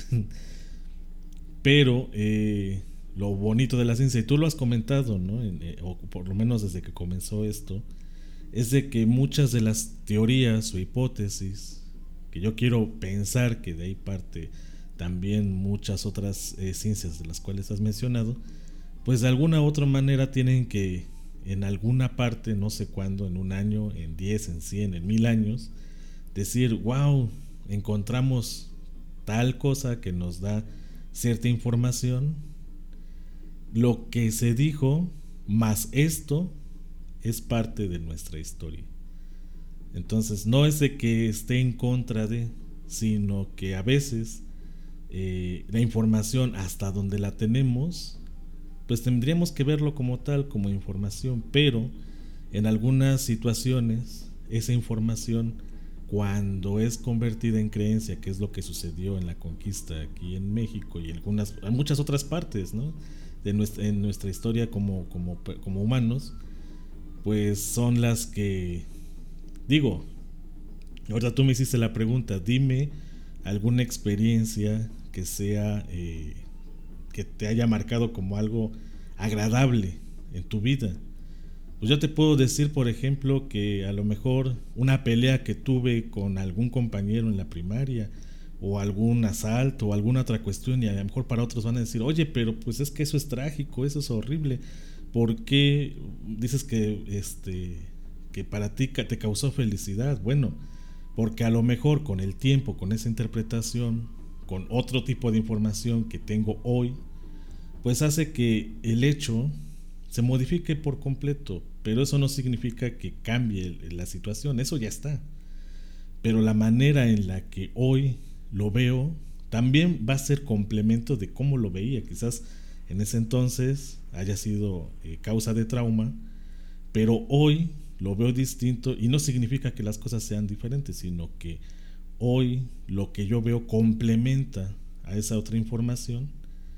Pero eh, lo bonito de la ciencia, y tú lo has comentado, ¿no? En, eh, o por lo menos desde que comenzó esto, es de que muchas de las teorías o hipótesis, que yo quiero pensar que de ahí parte también muchas otras eh, ciencias de las cuales has mencionado, pues de alguna u otra manera tienen que en alguna parte, no sé cuándo, en un año, en diez, en cien, en mil años, decir, wow, encontramos tal cosa que nos da cierta información, lo que se dijo más esto es parte de nuestra historia. Entonces no es de que esté en contra de, sino que a veces eh, la información hasta donde la tenemos, pues tendríamos que verlo como tal, como información, pero en algunas situaciones esa información, cuando es convertida en creencia, que es lo que sucedió en la conquista aquí en México y en algunas, en muchas otras partes, ¿no? de nuestra, en nuestra historia como, como, como humanos, pues son las que, digo, ahorita tú me hiciste la pregunta, dime alguna experiencia que sea... Eh, que te haya marcado como algo agradable en tu vida. Pues yo te puedo decir, por ejemplo, que a lo mejor una pelea que tuve con algún compañero en la primaria, o algún asalto, o alguna otra cuestión, y a lo mejor para otros van a decir, oye, pero pues es que eso es trágico, eso es horrible. ¿Por qué dices que, este, que para ti te causó felicidad? Bueno, porque a lo mejor con el tiempo, con esa interpretación, con otro tipo de información que tengo hoy, pues hace que el hecho se modifique por completo, pero eso no significa que cambie la situación, eso ya está. Pero la manera en la que hoy lo veo también va a ser complemento de cómo lo veía. Quizás en ese entonces haya sido eh, causa de trauma, pero hoy lo veo distinto, y no significa que las cosas sean diferentes, sino que hoy lo que yo veo complementa a esa otra información,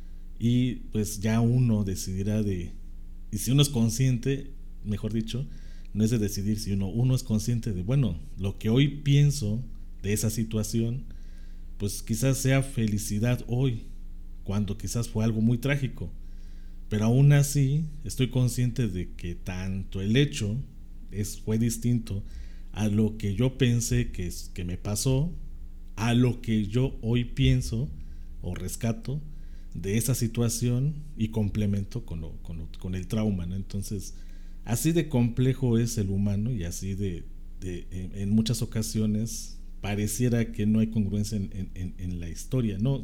y pues ya uno decidirá de, y si uno es consciente, mejor dicho, no es de decidir si uno, uno es consciente de, bueno, lo que hoy pienso de esa situación, pues quizás sea felicidad hoy, cuando quizás fue algo muy trágico, pero aún así estoy consciente de que tanto el hecho es, fue distinto a lo que yo pensé que, es, que me pasó, a lo que yo hoy pienso o rescato de esa situación y complemento con, lo, con, lo, con el trauma, ¿no? Entonces, así de complejo es el humano, y así de, de en, en muchas ocasiones pareciera que no hay congruencia en, en, en la historia, ¿no?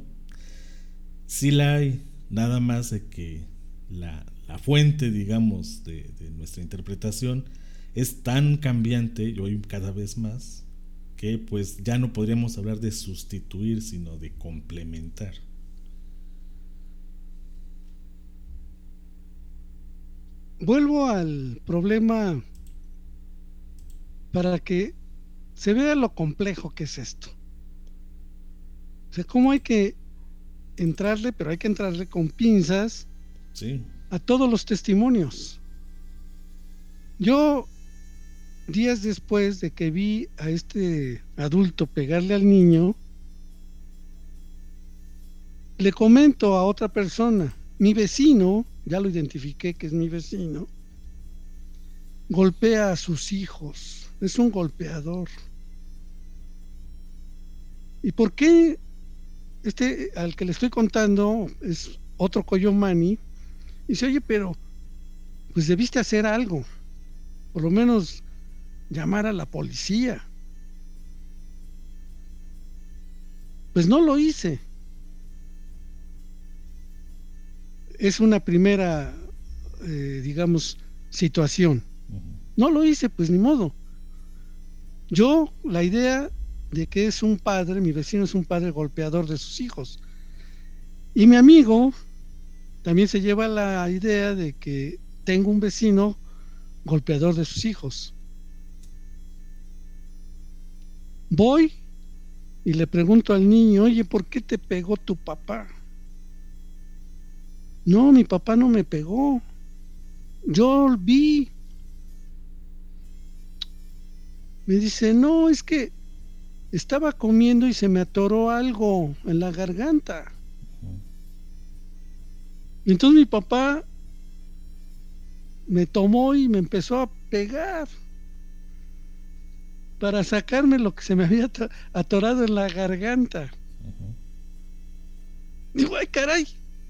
Sí la hay, nada más de que la, la fuente, digamos, de, de nuestra interpretación es tan cambiante, y hoy cada vez más, que pues ya no podríamos hablar de sustituir, sino de complementar. Vuelvo al problema para que se vea lo complejo que es esto. O sea, cómo hay que entrarle, pero hay que entrarle con pinzas, sí, a todos los testimonios. Yo, días después de que vi a este adulto pegarle al niño, le comento a otra persona, mi vecino, ya lo identifiqué que es mi vecino, golpea a sus hijos, es un golpeador. ¿Y por qué este al que le estoy contando es otro Coyomani? Y dice, oye, pero pues debiste hacer algo, por lo menos llamar a la policía. Pues no lo hice. es una primera, eh, digamos, situación. No lo hice, pues ni modo. Yo, la idea de que es un padre, mi vecino es un padre golpeador de sus hijos. Y mi amigo también se lleva la idea de que tengo un vecino golpeador de sus hijos. Voy y le pregunto al niño, oye, ¿por qué te pegó tu papá? No, mi papá no me pegó. Yo vi. Me dice, no, es que estaba comiendo y se me atoró algo en la garganta. Y entonces mi papá me tomó y me empezó a pegar para sacarme lo que se me había atorado en la garganta. Uh-huh. Digo, ay, caray.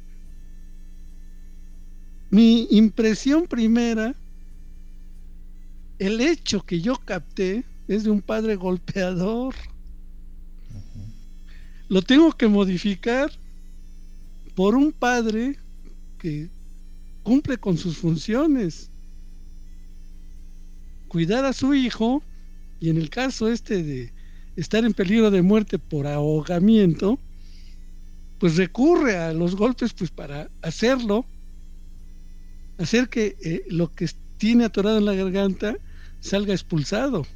Mi impresión primera, el hecho que yo capté es de un padre golpeador. Uh-huh. Lo tengo que modificar por un padre que cumple con sus funciones. Cuidar a su hijo, y en el caso este de estar en peligro de muerte por ahogamiento, pues recurre a los golpes pues para hacerlo, hacer que eh, lo que tiene atorado en la garganta salga expulsado.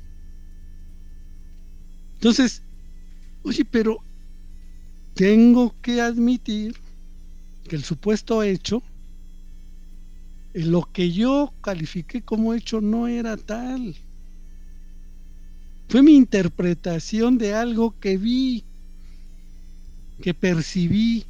Entonces, oye, pero tengo que admitir que el supuesto hecho, lo que yo califiqué como hecho no era tal. Fue mi interpretación de algo que vi, que percibí.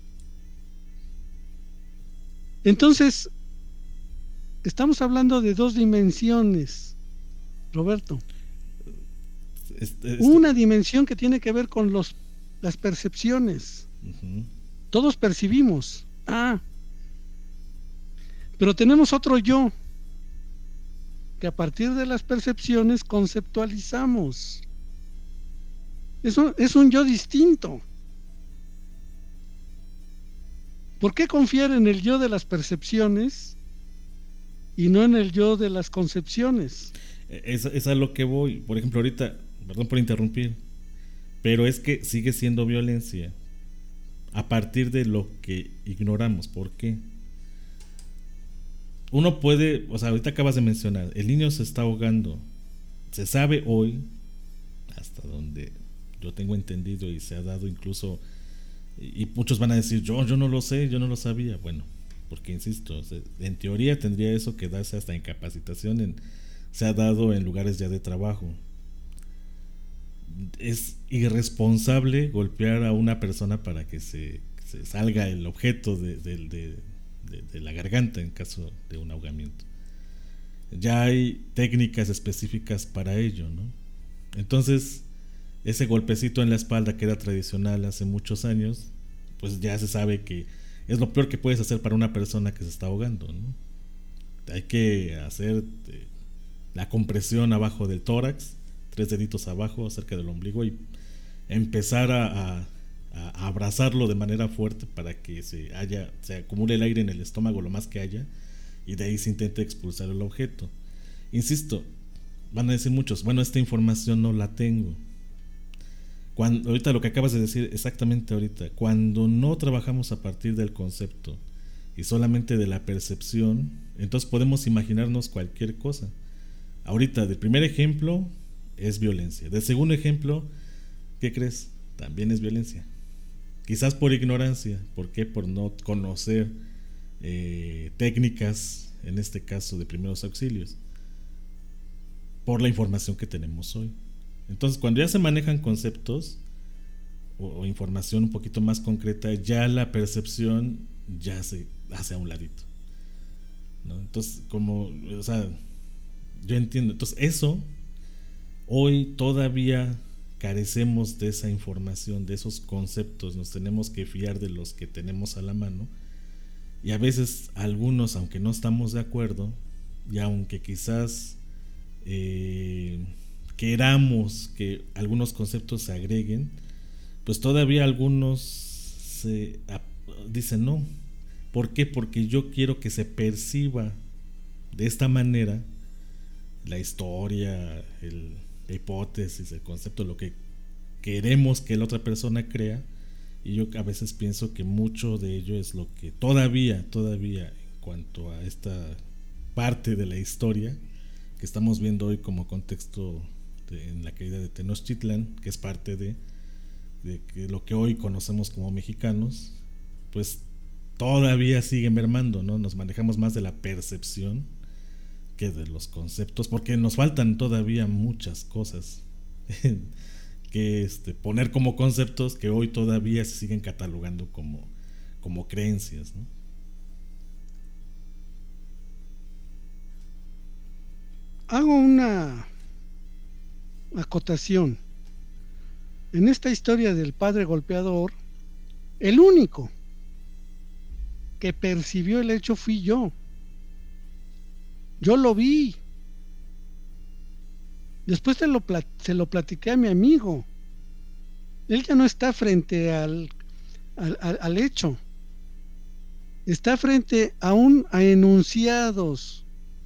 Entonces, estamos hablando de dos dimensiones, Roberto. Este, este... Una dimensión que tiene que ver con los, las percepciones. Uh-huh. Todos percibimos. Ah, pero tenemos otro yo, que a partir de las percepciones conceptualizamos. Es un, es un yo distinto. ¿Por qué confiar en el yo de las percepciones y no en el yo de las concepciones? Es, es a lo que voy. Por ejemplo, ahorita, perdón por interrumpir, pero es que sigue siendo violencia a partir de lo que ignoramos. ¿Por qué? Uno puede, o sea, ahorita acabas de mencionar, el niño se está ahogando. Se sabe hoy, hasta donde yo tengo entendido y se ha dado incluso, y muchos van a decir, yo, yo no lo sé, yo no lo sabía. Bueno, porque insisto, en teoría tendría eso que darse hasta incapacitación, en, se ha dado en lugares ya de trabajo. Es irresponsable golpear a una persona para que se, se salga el objeto de, de, de, de, de la garganta en caso de un ahogamiento. Ya hay técnicas específicas para ello, ¿no? Entonces, ese golpecito en la espalda que era tradicional hace muchos años, pues ya se sabe que es lo peor que puedes hacer para una persona que se está ahogando, ¿no? Hay que hacer eh, la compresión abajo del tórax, tres deditos abajo, cerca del ombligo, y empezar a, a, a abrazarlo de manera fuerte para que se, haya, se acumule el aire en el estómago lo más que haya, y de ahí se intente expulsar el objeto. Insisto, van a decir muchos, bueno, esta información no la tengo. Cuando, ahorita lo que acabas de decir, exactamente ahorita, cuando no trabajamos a partir del concepto y solamente de la percepción, entonces podemos imaginarnos cualquier cosa. Ahorita, del primer ejemplo es violencia. Del segundo ejemplo, ¿qué crees? También es violencia. Quizás por ignorancia. ¿Por qué? Por no conocer eh, técnicas, en este caso de primeros auxilios, por la información que tenemos hoy. Entonces, cuando ya se manejan conceptos o, o información un poquito más concreta, ya la percepción ya se hace a un ladito, ¿no? Entonces, como, o sea, yo entiendo. Entonces, eso, hoy todavía carecemos de esa información, de esos conceptos. Nos tenemos que fiar de los que tenemos a la mano. Y a veces algunos, aunque no estamos de acuerdo, y aunque quizás eh, queramos que algunos conceptos se agreguen, pues todavía algunos se, a, dicen no, ¿Por qué? Porque yo quiero que se perciba de esta manera la historia, el, la hipótesis, el concepto, lo que queremos que la otra persona crea. Y yo a veces pienso que mucho de ello es lo que todavía, todavía en cuanto a esta parte de la historia que estamos viendo hoy como contexto de, en la caída de Tenochtitlan, que es parte de, de que lo que hoy conocemos como mexicanos, pues todavía sigue mermando, ¿no? Nos manejamos más de la percepción que de los conceptos, porque nos faltan todavía muchas cosas que este, poner como conceptos que hoy todavía se siguen catalogando como, como creencias, ¿no? Hago una acotación. En esta historia del padre golpeador, el único que percibió el hecho fui yo. Yo lo vi. Después se lo, plat- se lo platiqué a mi amigo. Él ya no está frente al, al, al, al hecho. Está frente aún a enunciados,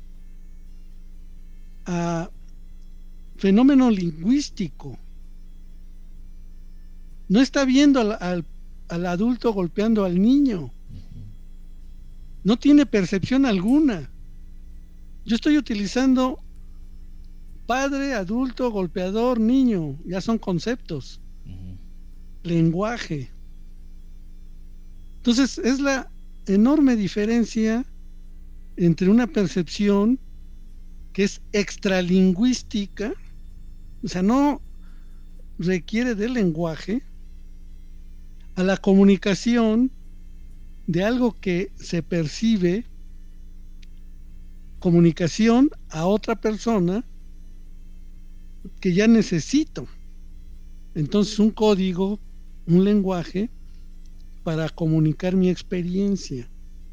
a fenómeno lingüístico. No está viendo al, al, al adulto golpeando al niño. No tiene percepción alguna. Yo estoy utilizando padre, adulto, golpeador, niño. Ya son conceptos. Uh-huh. Lenguaje. Entonces es la enorme diferencia entre una percepción que es extralingüística, o sea, no requiere del lenguaje, a la comunicación de algo que se percibe, comunicación a otra persona que ya necesito. Entonces un código, un lenguaje para comunicar mi experiencia.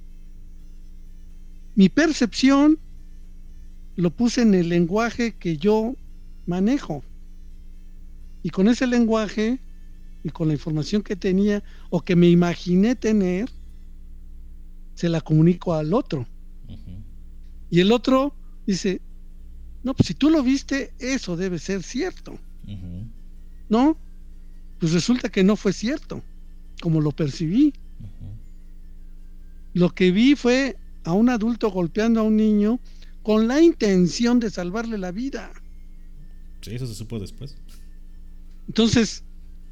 Mi percepción lo puse en el lenguaje que yo manejo, y con ese lenguaje y con la información que tenía o que me imaginé tener, se la comunico al otro. Uh-huh. Y el otro dice, no, pues si tú lo viste, eso debe ser cierto. Uh-huh. No, pues resulta que no fue cierto como lo percibí. Uh-huh. Lo que vi fue a un adulto golpeando a un niño con la intención de salvarle la vida. Sí, eso se supo después. Entonces,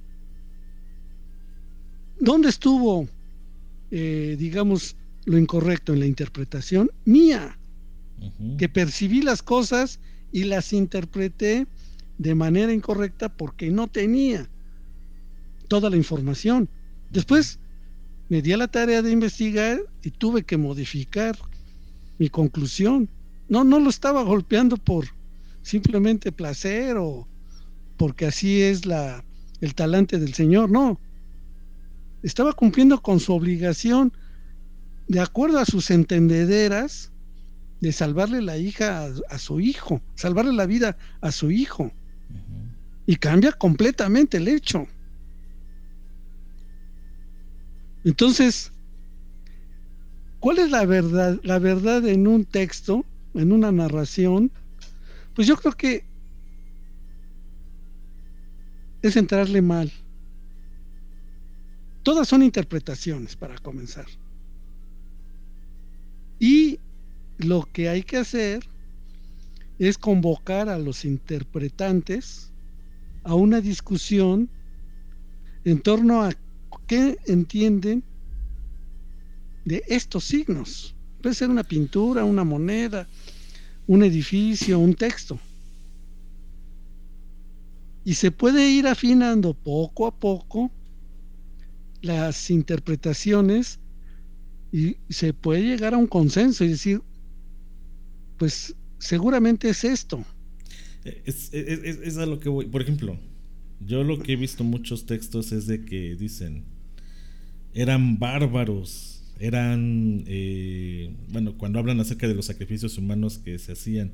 ¿dónde estuvo, eh, digamos, lo incorrecto en la interpretación mía? Uh-huh. Que percibí las cosas y las interpreté de manera incorrecta porque no tenía toda la información. Después me di a la tarea de investigar y tuve que modificar mi conclusión. No, no lo estaba golpeando por simplemente placer o porque así es la, el talante del Señor, no. Estaba cumpliendo con su obligación de acuerdo a sus entendederas de salvarle la hija a, a su hijo, salvarle la vida a su hijo. Uh-huh. Y cambia completamente el hecho. Entonces, ¿cuál es la verdad? La verdad en un texto, en una narración, pues yo creo que es entrarle mal. Todas son interpretaciones para comenzar. Y lo que hay que hacer es convocar a los interpretantes a una discusión en torno a qué entienden de estos signos. Puede ser una pintura, una moneda, un edificio, un texto. Y se puede ir afinando poco a poco las interpretaciones y se puede llegar a un consenso y decir, pues seguramente es esto. Es, es, es, es a lo que voy. Por ejemplo, yo lo que he visto muchos textos es de que dicen, eran bárbaros, eran, eh, bueno, cuando hablan acerca de los sacrificios humanos que se hacían,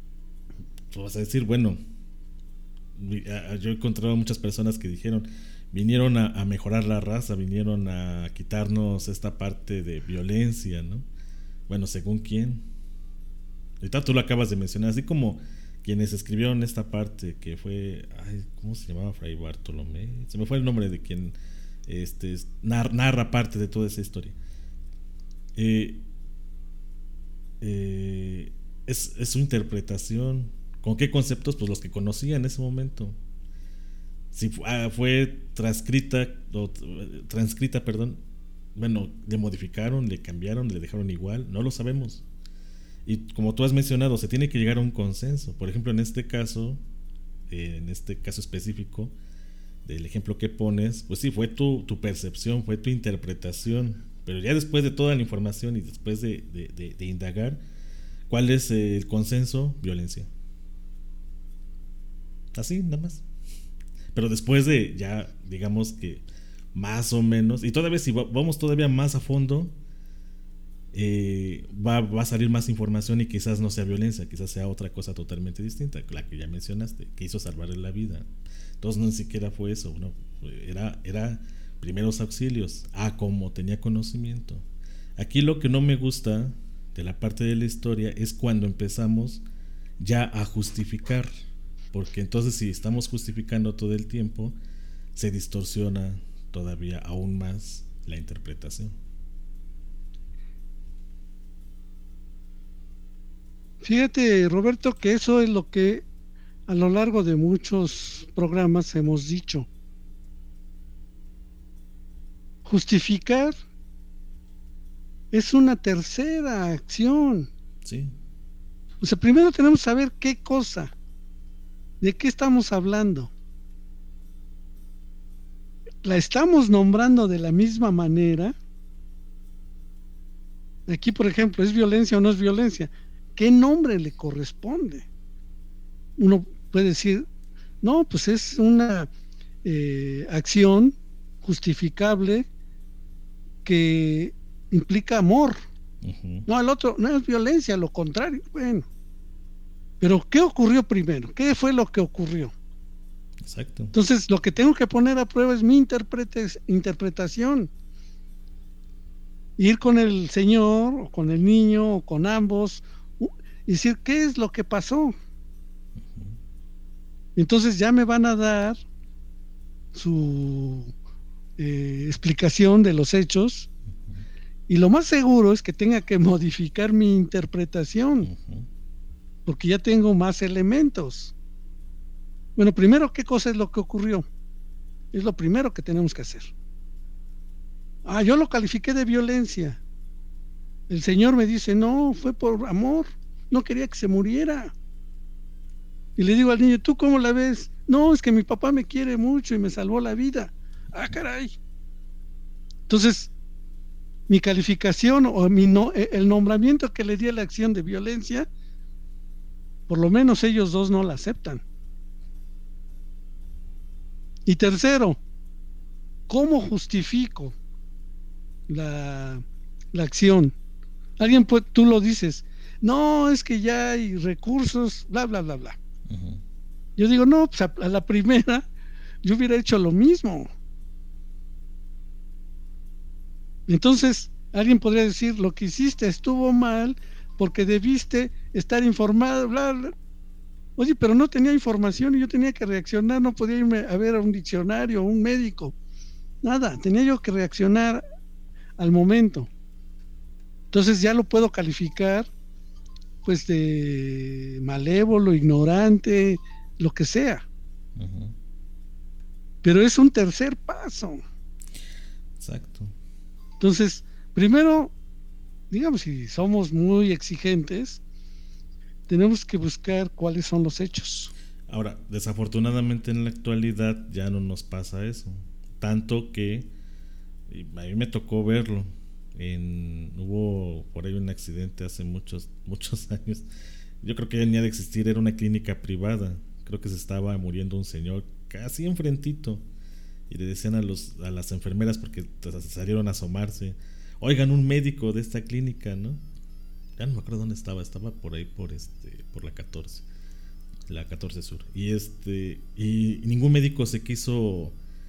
pues vas a decir, bueno, yo he encontrado muchas personas que dijeron, vinieron a, a mejorar la raza, vinieron a quitarnos esta parte de violencia, ¿no? Bueno, según quién. Ahorita tú lo acabas de mencionar, así como quienes escribieron esta parte, que fue, ay, ¿cómo se llamaba? Fray Bartolomé, se me fue el nombre de quien este, narra, narra parte de toda esa historia. Eh, eh, es, es su interpretación. ¿Con qué conceptos? Pues los que conocía en ese momento. Si fue, ah, fue transcrita, o, transcrita, perdón, bueno, le modificaron, le cambiaron, le dejaron igual, no lo sabemos. Y como tú has mencionado, se tiene que llegar a un consenso. Por ejemplo, en este caso, eh, en este caso específico del ejemplo que pones, pues sí, fue tu, tu percepción, fue tu interpretación. Pero ya después de toda la información y después de, de, de, de indagar, ¿cuál es el consenso? Violencia. Así, nada más. Pero después de ya, digamos que más o menos, y todavía si vamos todavía más a fondo, eh, va, va a salir más información y quizás no sea violencia, quizás sea otra cosa totalmente distinta, la que ya mencionaste, que hizo salvarle la vida. Entonces no ni siquiera fue eso, no, era, era primeros auxilios, ah, como tenía conocimiento. Aquí lo que no me gusta de la parte de la historia es cuando empezamos ya a justificar, porque entonces si estamos justificando todo el tiempo, se distorsiona todavía aún más la interpretación. Fíjate, Roberto, que eso es lo que a lo largo de muchos programas hemos dicho. Justificar es una tercera acción. Sí. O sea, primero tenemos que saber qué cosa, de qué estamos hablando. La estamos nombrando de la misma manera. Aquí, por ejemplo, ¿es violencia o no es violencia? ¿Qué nombre le corresponde? Uno puede decir, no, pues es una eh, acción justificable que implica amor. Uh-huh. No, el otro no es violencia, lo contrario. Bueno, pero ¿qué ocurrió primero? ¿Qué fue lo que ocurrió? Exacto. Entonces, lo que tengo que poner a prueba es mi interprete- interpretación. Ir con el señor, o con el niño, o con ambos, y decir, ¿qué es lo que pasó? Uh-huh. Entonces ya me van a dar su eh, explicación de los hechos, uh-huh. Y lo más seguro es que tenga que modificar mi interpretación, uh-huh. Porque ya tengo más elementos. Bueno, primero, ¿qué cosa es lo que ocurrió? Es lo primero que tenemos que hacer. Ah, yo lo califiqué de violencia. El señor me dice, no, fue por amor, no quería que se muriera. Y le digo al niño, ¿tú cómo la ves? No, es que mi papá me quiere mucho y me salvó la vida. Ah, caray. Entonces, mi calificación o mi no, el nombramiento que le di a la acción de violencia, por lo menos ellos dos no la aceptan. Y tercero, ¿cómo justifico la, la acción? Alguien, pues, tú lo dices, no, es que ya hay recursos, bla, bla, bla, bla. Uh-huh. Yo digo, no, pues a, a la primera yo hubiera hecho lo mismo. Entonces, alguien podría decir, lo que hiciste estuvo mal porque debiste estar informado, bla, bla. Oye, pero no tenía información y yo tenía que reaccionar, no podía irme a ver a un diccionario, un médico, nada, tenía yo que reaccionar al momento. Entonces ya lo puedo calificar pues de malévolo, ignorante, lo que sea. Uh-huh. Pero es un tercer paso. Exacto. Entonces, primero, digamos, si somos muy exigentes, tenemos que buscar cuáles son los hechos. Ahora, desafortunadamente en la actualidad ya no nos pasa eso. Tanto que a mí me tocó verlo. En, hubo por ahí un accidente hace muchos muchos años. Yo creo que ya ni ha de existir, era una clínica privada. Creo que se estaba muriendo un señor casi enfrentito y le decían a los a las enfermeras, porque salieron a asomarse, oigan, un médico de esta clínica, ¿no? Ya no me acuerdo dónde estaba, estaba por ahí por este por la catorce, la catorce Sur. Y este y ningún médico se quiso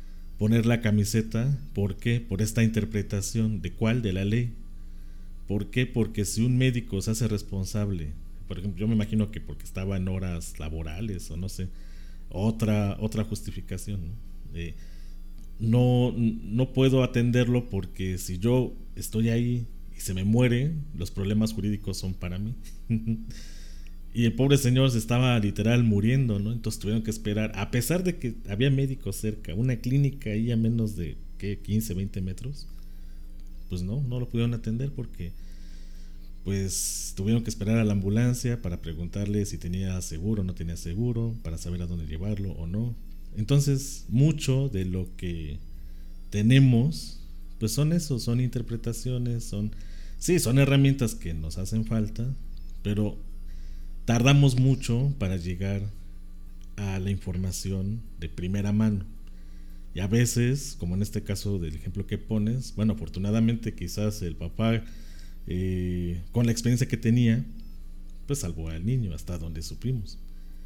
poner la camiseta. ¿Por qué? Por esta interpretación. ¿De cuál? De la ley. ¿Por qué? Porque si un médico se hace responsable, por ejemplo, yo me imagino que porque estaba en horas laborales o no sé, otra, otra justificación, ¿no? Eh, no, no puedo atenderlo porque si yo estoy ahí y se me muere, los problemas jurídicos son para mí. Y el pobre señor se estaba literal muriendo, ¿no? Entonces tuvieron que esperar, a pesar de que había médicos cerca, una clínica ahí a menos de ¿qué? quince, veinte metros. Pues no, no lo pudieron atender porque pues tuvieron que esperar a la ambulancia para preguntarle si tenía seguro o no tenía seguro, para saber a dónde llevarlo o no. Entonces, mucho de lo que tenemos, pues son eso, son interpretaciones, son, sí, son herramientas que nos hacen falta, pero tardamos mucho para llegar a la información de primera mano. Y a veces, como en este caso del ejemplo que pones, bueno, afortunadamente quizás el papá, eh, con la experiencia que tenía, pues salvó al niño hasta donde supimos.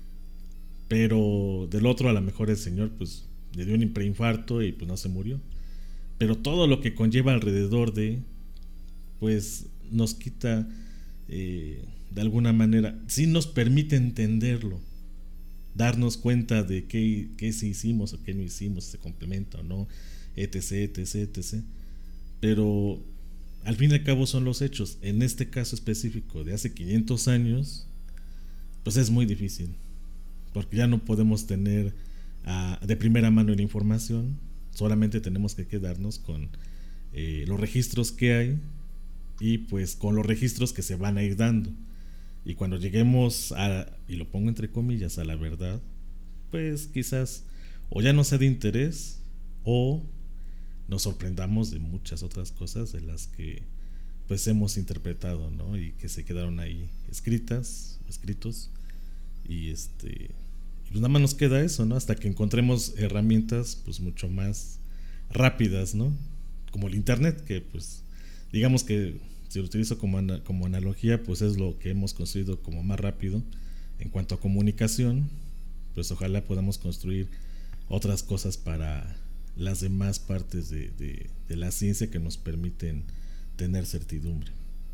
Pero del otro, a lo mejor el señor pues le dio un preinfarto y pues no se murió. Pero todo lo que conlleva alrededor de, pues nos quita, eh, de alguna manera, sí nos permite entenderlo, darnos cuenta de qué, qué sí hicimos o qué no hicimos, si se complementa o no, etc, etc, etc. Pero al fin y al cabo son los hechos. En este caso específico de hace quinientos años, pues es muy difícil, porque ya no podemos tener uh, de primera mano la información, solamente tenemos que quedarnos con eh, los registros que hay y pues con los registros que se van a ir dando. Y cuando lleguemos a, y lo pongo entre comillas, a la verdad, pues quizás o ya no sea de interés o nos sorprendamos de muchas otras cosas de las que pues hemos interpretado, ¿no? Y que se quedaron ahí escritas, escritos, y este y pues nada más nos queda eso, ¿no? Hasta que encontremos herramientas pues mucho más rápidas, ¿no? Como el internet, que pues digamos que si lo utilizo como, ana, como analogía, pues es lo que hemos construido como más rápido en cuanto a comunicación. Pues ojalá podamos construir otras cosas para las demás partes de, de, de la ciencia que nos permiten tener certidumbre.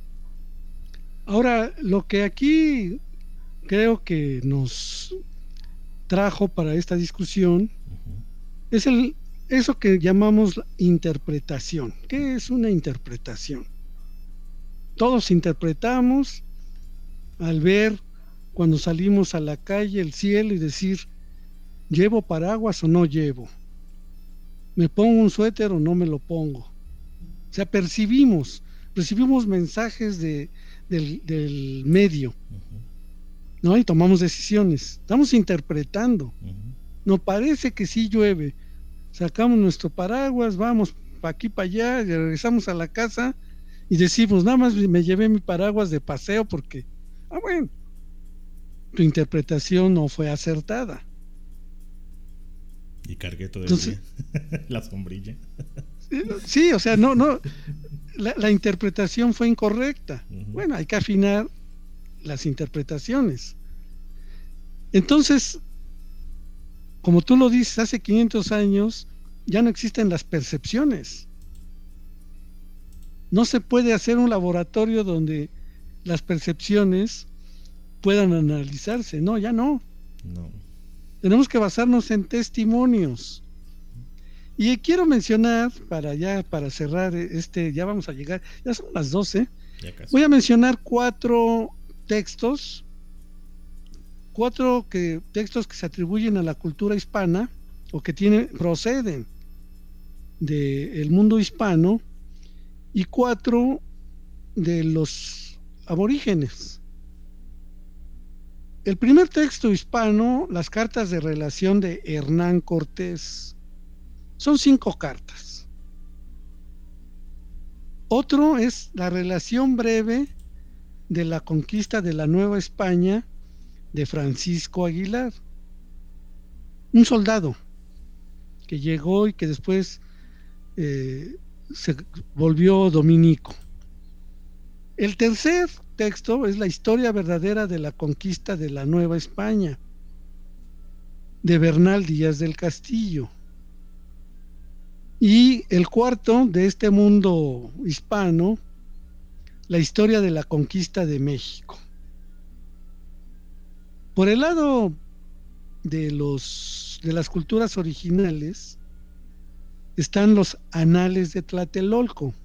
Ahora, lo que aquí creo que nos trajo para esta discusión uh-huh. es el, eso que llamamos interpretación. ¿Qué es una interpretación? Todos interpretamos al ver cuando salimos a la calle el cielo y decir, ¿llevo paraguas o no llevo? ¿Me pongo un suéter o no me lo pongo? O sea, percibimos, recibimos mensajes de, del, del medio, ¿no? Y tomamos decisiones. Estamos interpretando. Nos parece que sí llueve. Sacamos nuestro paraguas, vamos para aquí, para allá, y regresamos a la casa y decimos, nada más me llevé mi paraguas de paseo porque, ah, bueno, tu interpretación no fue acertada. Y cargué todo el día la sombrilla. Sí, o sea, no, no, la, la interpretación fue incorrecta. Uh-huh. Bueno, hay que afinar las interpretaciones. Entonces, como tú lo dices, hace quinientos años ya no existen las percepciones. No se puede hacer un laboratorio donde las percepciones puedan analizarse. No, ya no. No. Tenemos que basarnos en testimonios. Y quiero mencionar, para ya para cerrar este, ya vamos a llegar, ya son las doce. Ya casi. Voy a mencionar cuatro textos, cuatro que, textos que se atribuyen a la cultura hispana o que tienen, proceden del mundo hispano, y cuatro de los aborígenes. El primer texto hispano, las cartas de relación de Hernán Cortés, son cinco cartas. Otro es la relación breve de la conquista de la Nueva España de Francisco Aguilar, un soldado que llegó y que después eh, se volvió dominico. El tercer texto es la historia verdadera de la conquista de la Nueva España de Bernal Díaz del Castillo. Y el cuarto, de este mundo hispano, la historia de la conquista de México. Por el lado de los de las culturas originales están los anales de Tlatelolco.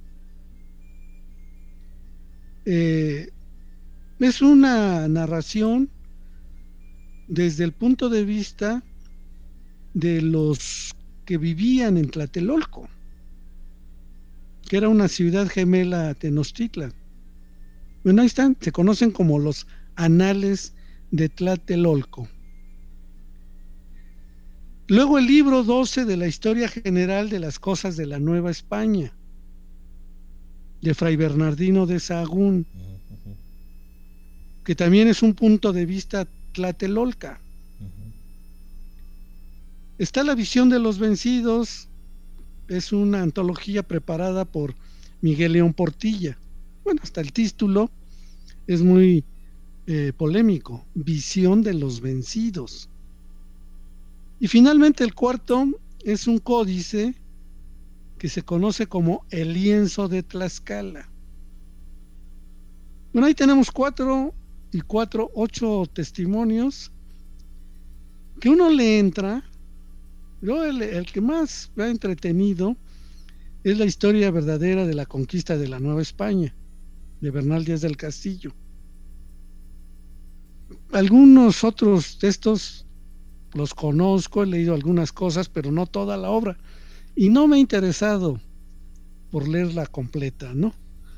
Eh, es una narración desde el punto de vista de los que vivían en Tlatelolco, que era una ciudad gemela a Tenochtitlan. Bueno, ahí están, se conocen como los anales de Tlatelolco. Luego el libro doce de la historia general de las cosas de la Nueva España, de Fray Bernardino de Sahagún, que también es un punto de vista tlatelolca. Está La visión de los vencidos, es una antología preparada por Miguel León Portilla. Bueno, hasta el título es muy eh, polémico, Visión de los vencidos. Y finalmente el cuarto es un códice que se conoce como el lienzo de Tlaxcala. Bueno, ahí tenemos cuatro y cuatro, ocho testimonios que uno le entra. Yo el, el que más me ha entretenido es la historia verdadera de la conquista de la Nueva España, de Bernal Díaz del Castillo. Algunos otros textos los conozco, he leído algunas cosas, pero no toda la obra, y no me he interesado por leerla completa, ¿no?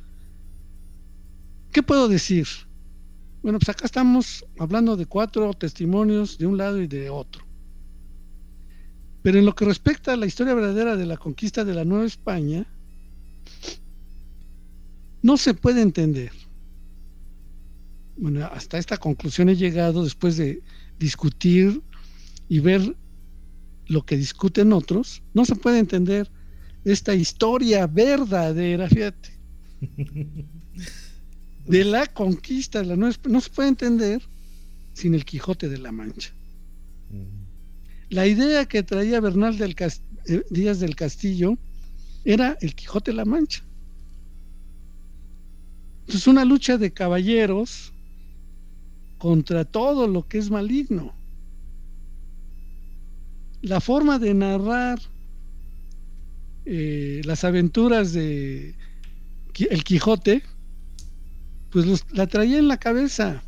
¿Qué puedo decir? Bueno, pues acá estamos hablando de cuatro testimonios de un lado y de otro. Pero en lo que respecta a la historia verdadera de la conquista de la Nueva España, no se puede entender. Bueno, hasta esta conclusión he llegado después de discutir y ver lo que discuten otros. No se puede entender esta historia verdadera, fíjate, de la conquista de la Nueva España. No se puede entender sin el Quijote de la Mancha. La idea que traía Bernal del Cast- Díaz del Castillo era el Quijote de la Mancha. Es una lucha de caballeros contra todo lo que es maligno. La forma de narrar eh, las aventuras de el Quijote, pues los, la traía en la cabeza.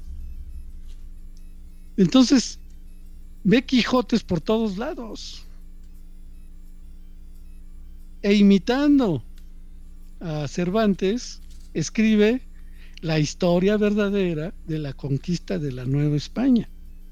Entonces ve Quijotes por todos lados, e imitando a Cervantes escribe la historia verdadera de la conquista de la Nueva España.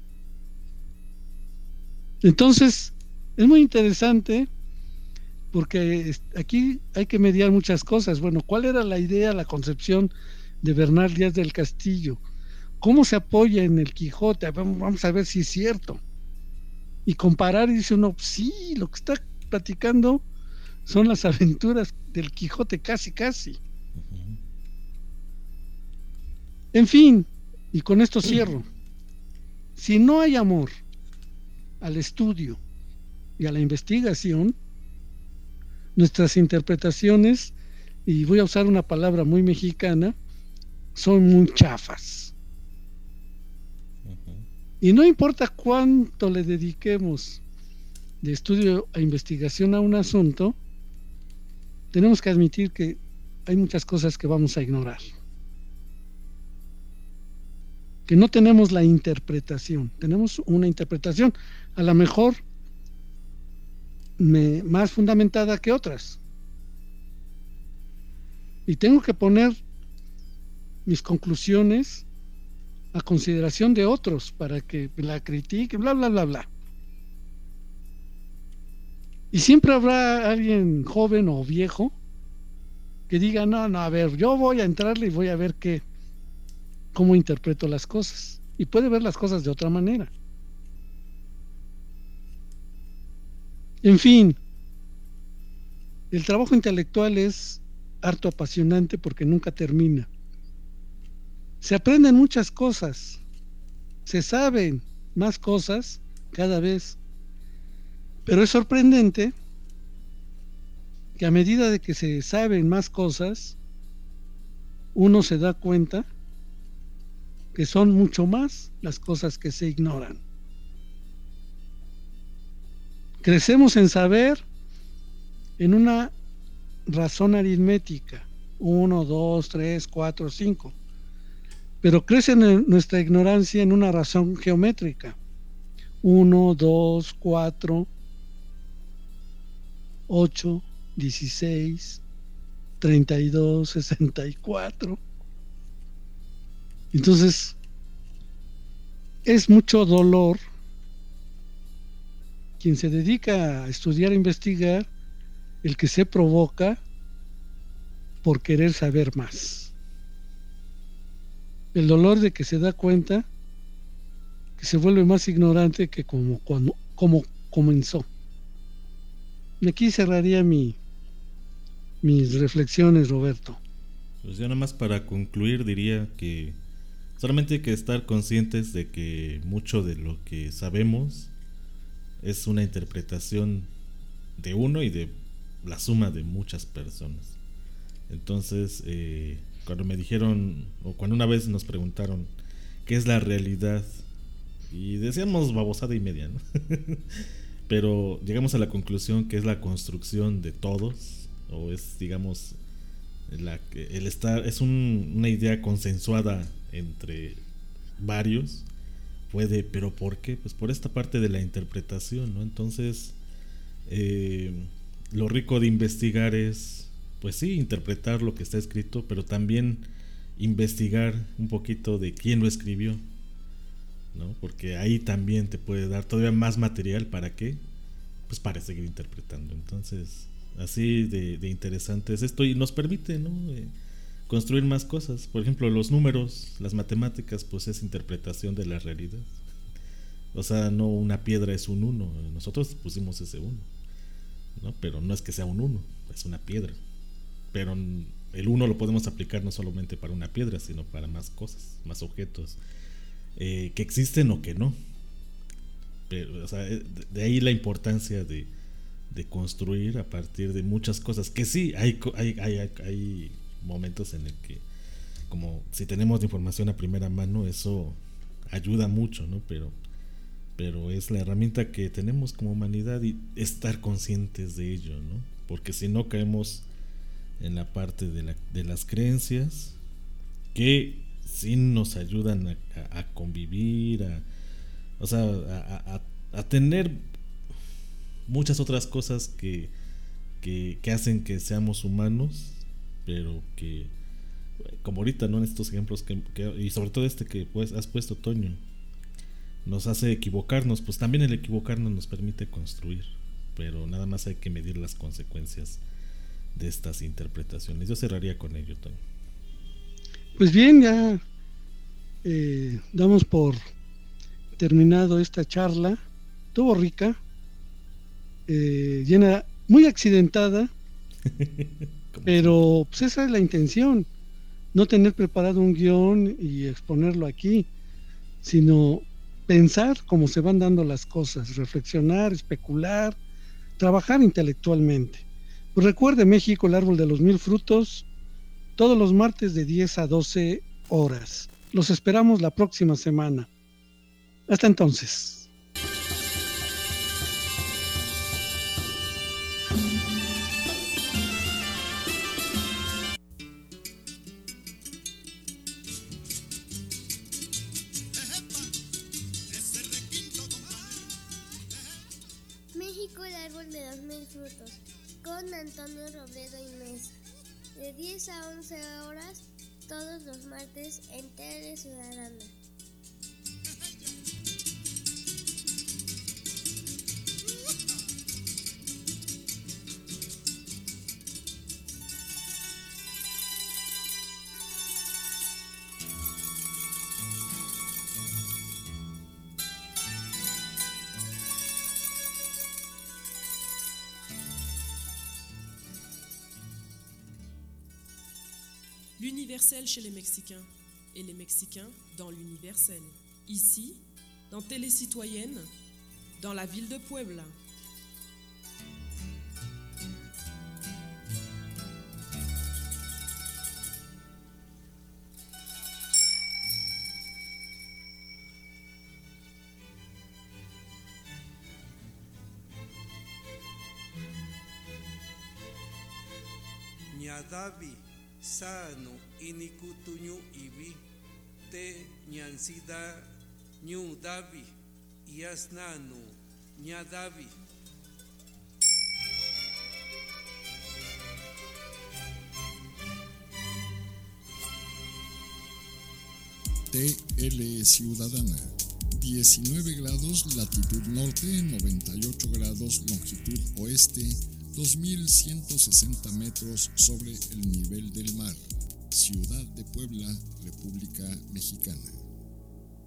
Entonces es muy interesante porque aquí hay que mediar muchas cosas. Bueno, ¿cuál era la idea, la concepción de Bernal Díaz del Castillo? ¿Cómo se apoya en el Quijote? Vamos a ver si es cierto. Y comparar, y dice uno, sí, lo que está platicando son las aventuras del Quijote, casi, casi. Uh-huh. En fin, y con esto cierro. Si no hay amor al estudio y a la investigación, nuestras interpretaciones, y voy a usar una palabra muy mexicana, son muy chafas. Uh-huh. Y no importa cuánto le dediquemos de estudio a investigación a un asunto, tenemos que admitir que hay muchas cosas que vamos a ignorar, que no tenemos la interpretación. Tenemos una interpretación a lo mejor me, más fundamentada que otras, y tengo que poner mis conclusiones a consideración de otros para que la critiquen, bla bla bla bla. Y siempre habrá alguien joven o viejo que diga, no, no, a ver, yo voy a entrarle y voy a ver qué, cómo interpreto las cosas. Y puede ver las cosas de otra manera. En fin, el trabajo intelectual es harto apasionante porque nunca termina. Se aprenden muchas cosas, se saben más cosas cada vez, pero es sorprendente que a medida de que se saben más cosas, uno se da cuenta que son mucho más las cosas que se ignoran. Crecemos en saber en una razón aritmética, uno, dos, tres, cuatro, cinco, pero crece en nuestra ignorancia en una razón geométrica, uno, dos, cuatro, ocho, dieciséis, treinta y dos, sesenta y cuatro. Entonces, es mucho dolor quien se dedica a estudiar e investigar, el que se provoca por querer saber más. El dolor de que se da cuenta que se vuelve más ignorante que como, cuando, como comenzó. Y aquí cerraría mi, mis reflexiones, Roberto. Pues ya nada más para concluir diría que solamente hay que estar conscientes de que mucho de lo que sabemos es una interpretación de uno y de la suma de muchas personas. Entonces, eh, cuando me dijeron, o cuando una vez nos preguntaron qué es la realidad, y decíamos babosada y media, ¿no? Pero llegamos a la conclusión que es la construcción de todos, o es, digamos, la, el estar, es un, una idea consensuada entre varios. Puede, pero ¿por qué? Pues por esta parte de la interpretación, ¿no? Entonces, eh, lo rico de investigar es, pues sí, interpretar lo que está escrito, pero también investigar un poquito de quién lo escribió, ¿no? Porque ahí también te puede dar todavía más material. ¿Para qué? Pues para seguir interpretando. Entonces, así de, de interesante es esto y nos permite, ¿no? Eh, construir más cosas. Por ejemplo, los números, las matemáticas, pues es interpretación de la realidad. O sea, no una piedra es un uno. Nosotros pusimos ese uno, ¿no? Pero no es que sea un uno, es una piedra. Pero el uno lo podemos aplicar no solamente para una piedra, sino para más cosas, más objetos, eh, que existen o que no. Pero, o sea, de ahí la importancia de, de construir a partir de muchas cosas. Que sí, hay, hay, hay, hay, hay momentos en el que, como si tenemos la información a primera mano, eso ayuda mucho, ¿no? Pero, pero es la herramienta que tenemos como humanidad y estar conscientes de ello, ¿no? Porque si no caemos en la parte de, la, de las creencias que sí nos ayudan a, a, a convivir, a, o sea, a, a, a tener muchas otras cosas que, que, que hacen que seamos humanos, pero que, como ahorita, ¿no? En estos ejemplos que, que, y sobre todo este que pues has puesto, Toño, nos hace equivocarnos. Pues también el equivocarnos nos permite construir, pero nada más hay que medir las consecuencias de estas interpretaciones. Yo cerraría con ello, Toño. Pues bien, ya eh, damos por terminado esta charla. Estuvo rica, eh, llena, muy accidentada, pero pues esa es la intención, no tener preparado un guión y exponerlo aquí, sino pensar cómo se van dando las cosas, reflexionar, especular, trabajar intelectualmente. Pues recuerde, México, el árbol de los mil frutos, todos los martes de diez a doce horas. Los esperamos la próxima semana. Hasta entonces. México, el árbol de los mil frutos, con Antonio Robledo y Mesa, de diez a once horas, todos los martes en Tele Ciudadana. L'universel chez les Mexicains et les Mexicains dans l'universel. Ici, dans Télé Citoyenne, dans la ville de Puebla. ñadavi sano inikutuñu ibi te ñansida ñu davi yasnanu ñadavi. T L Ciudadana, diecinueve grados latitud norte, noventa y ocho grados longitud oeste, dos mil ciento sesenta metros sobre el nivel del mar. Ciudad de Puebla, República Mexicana.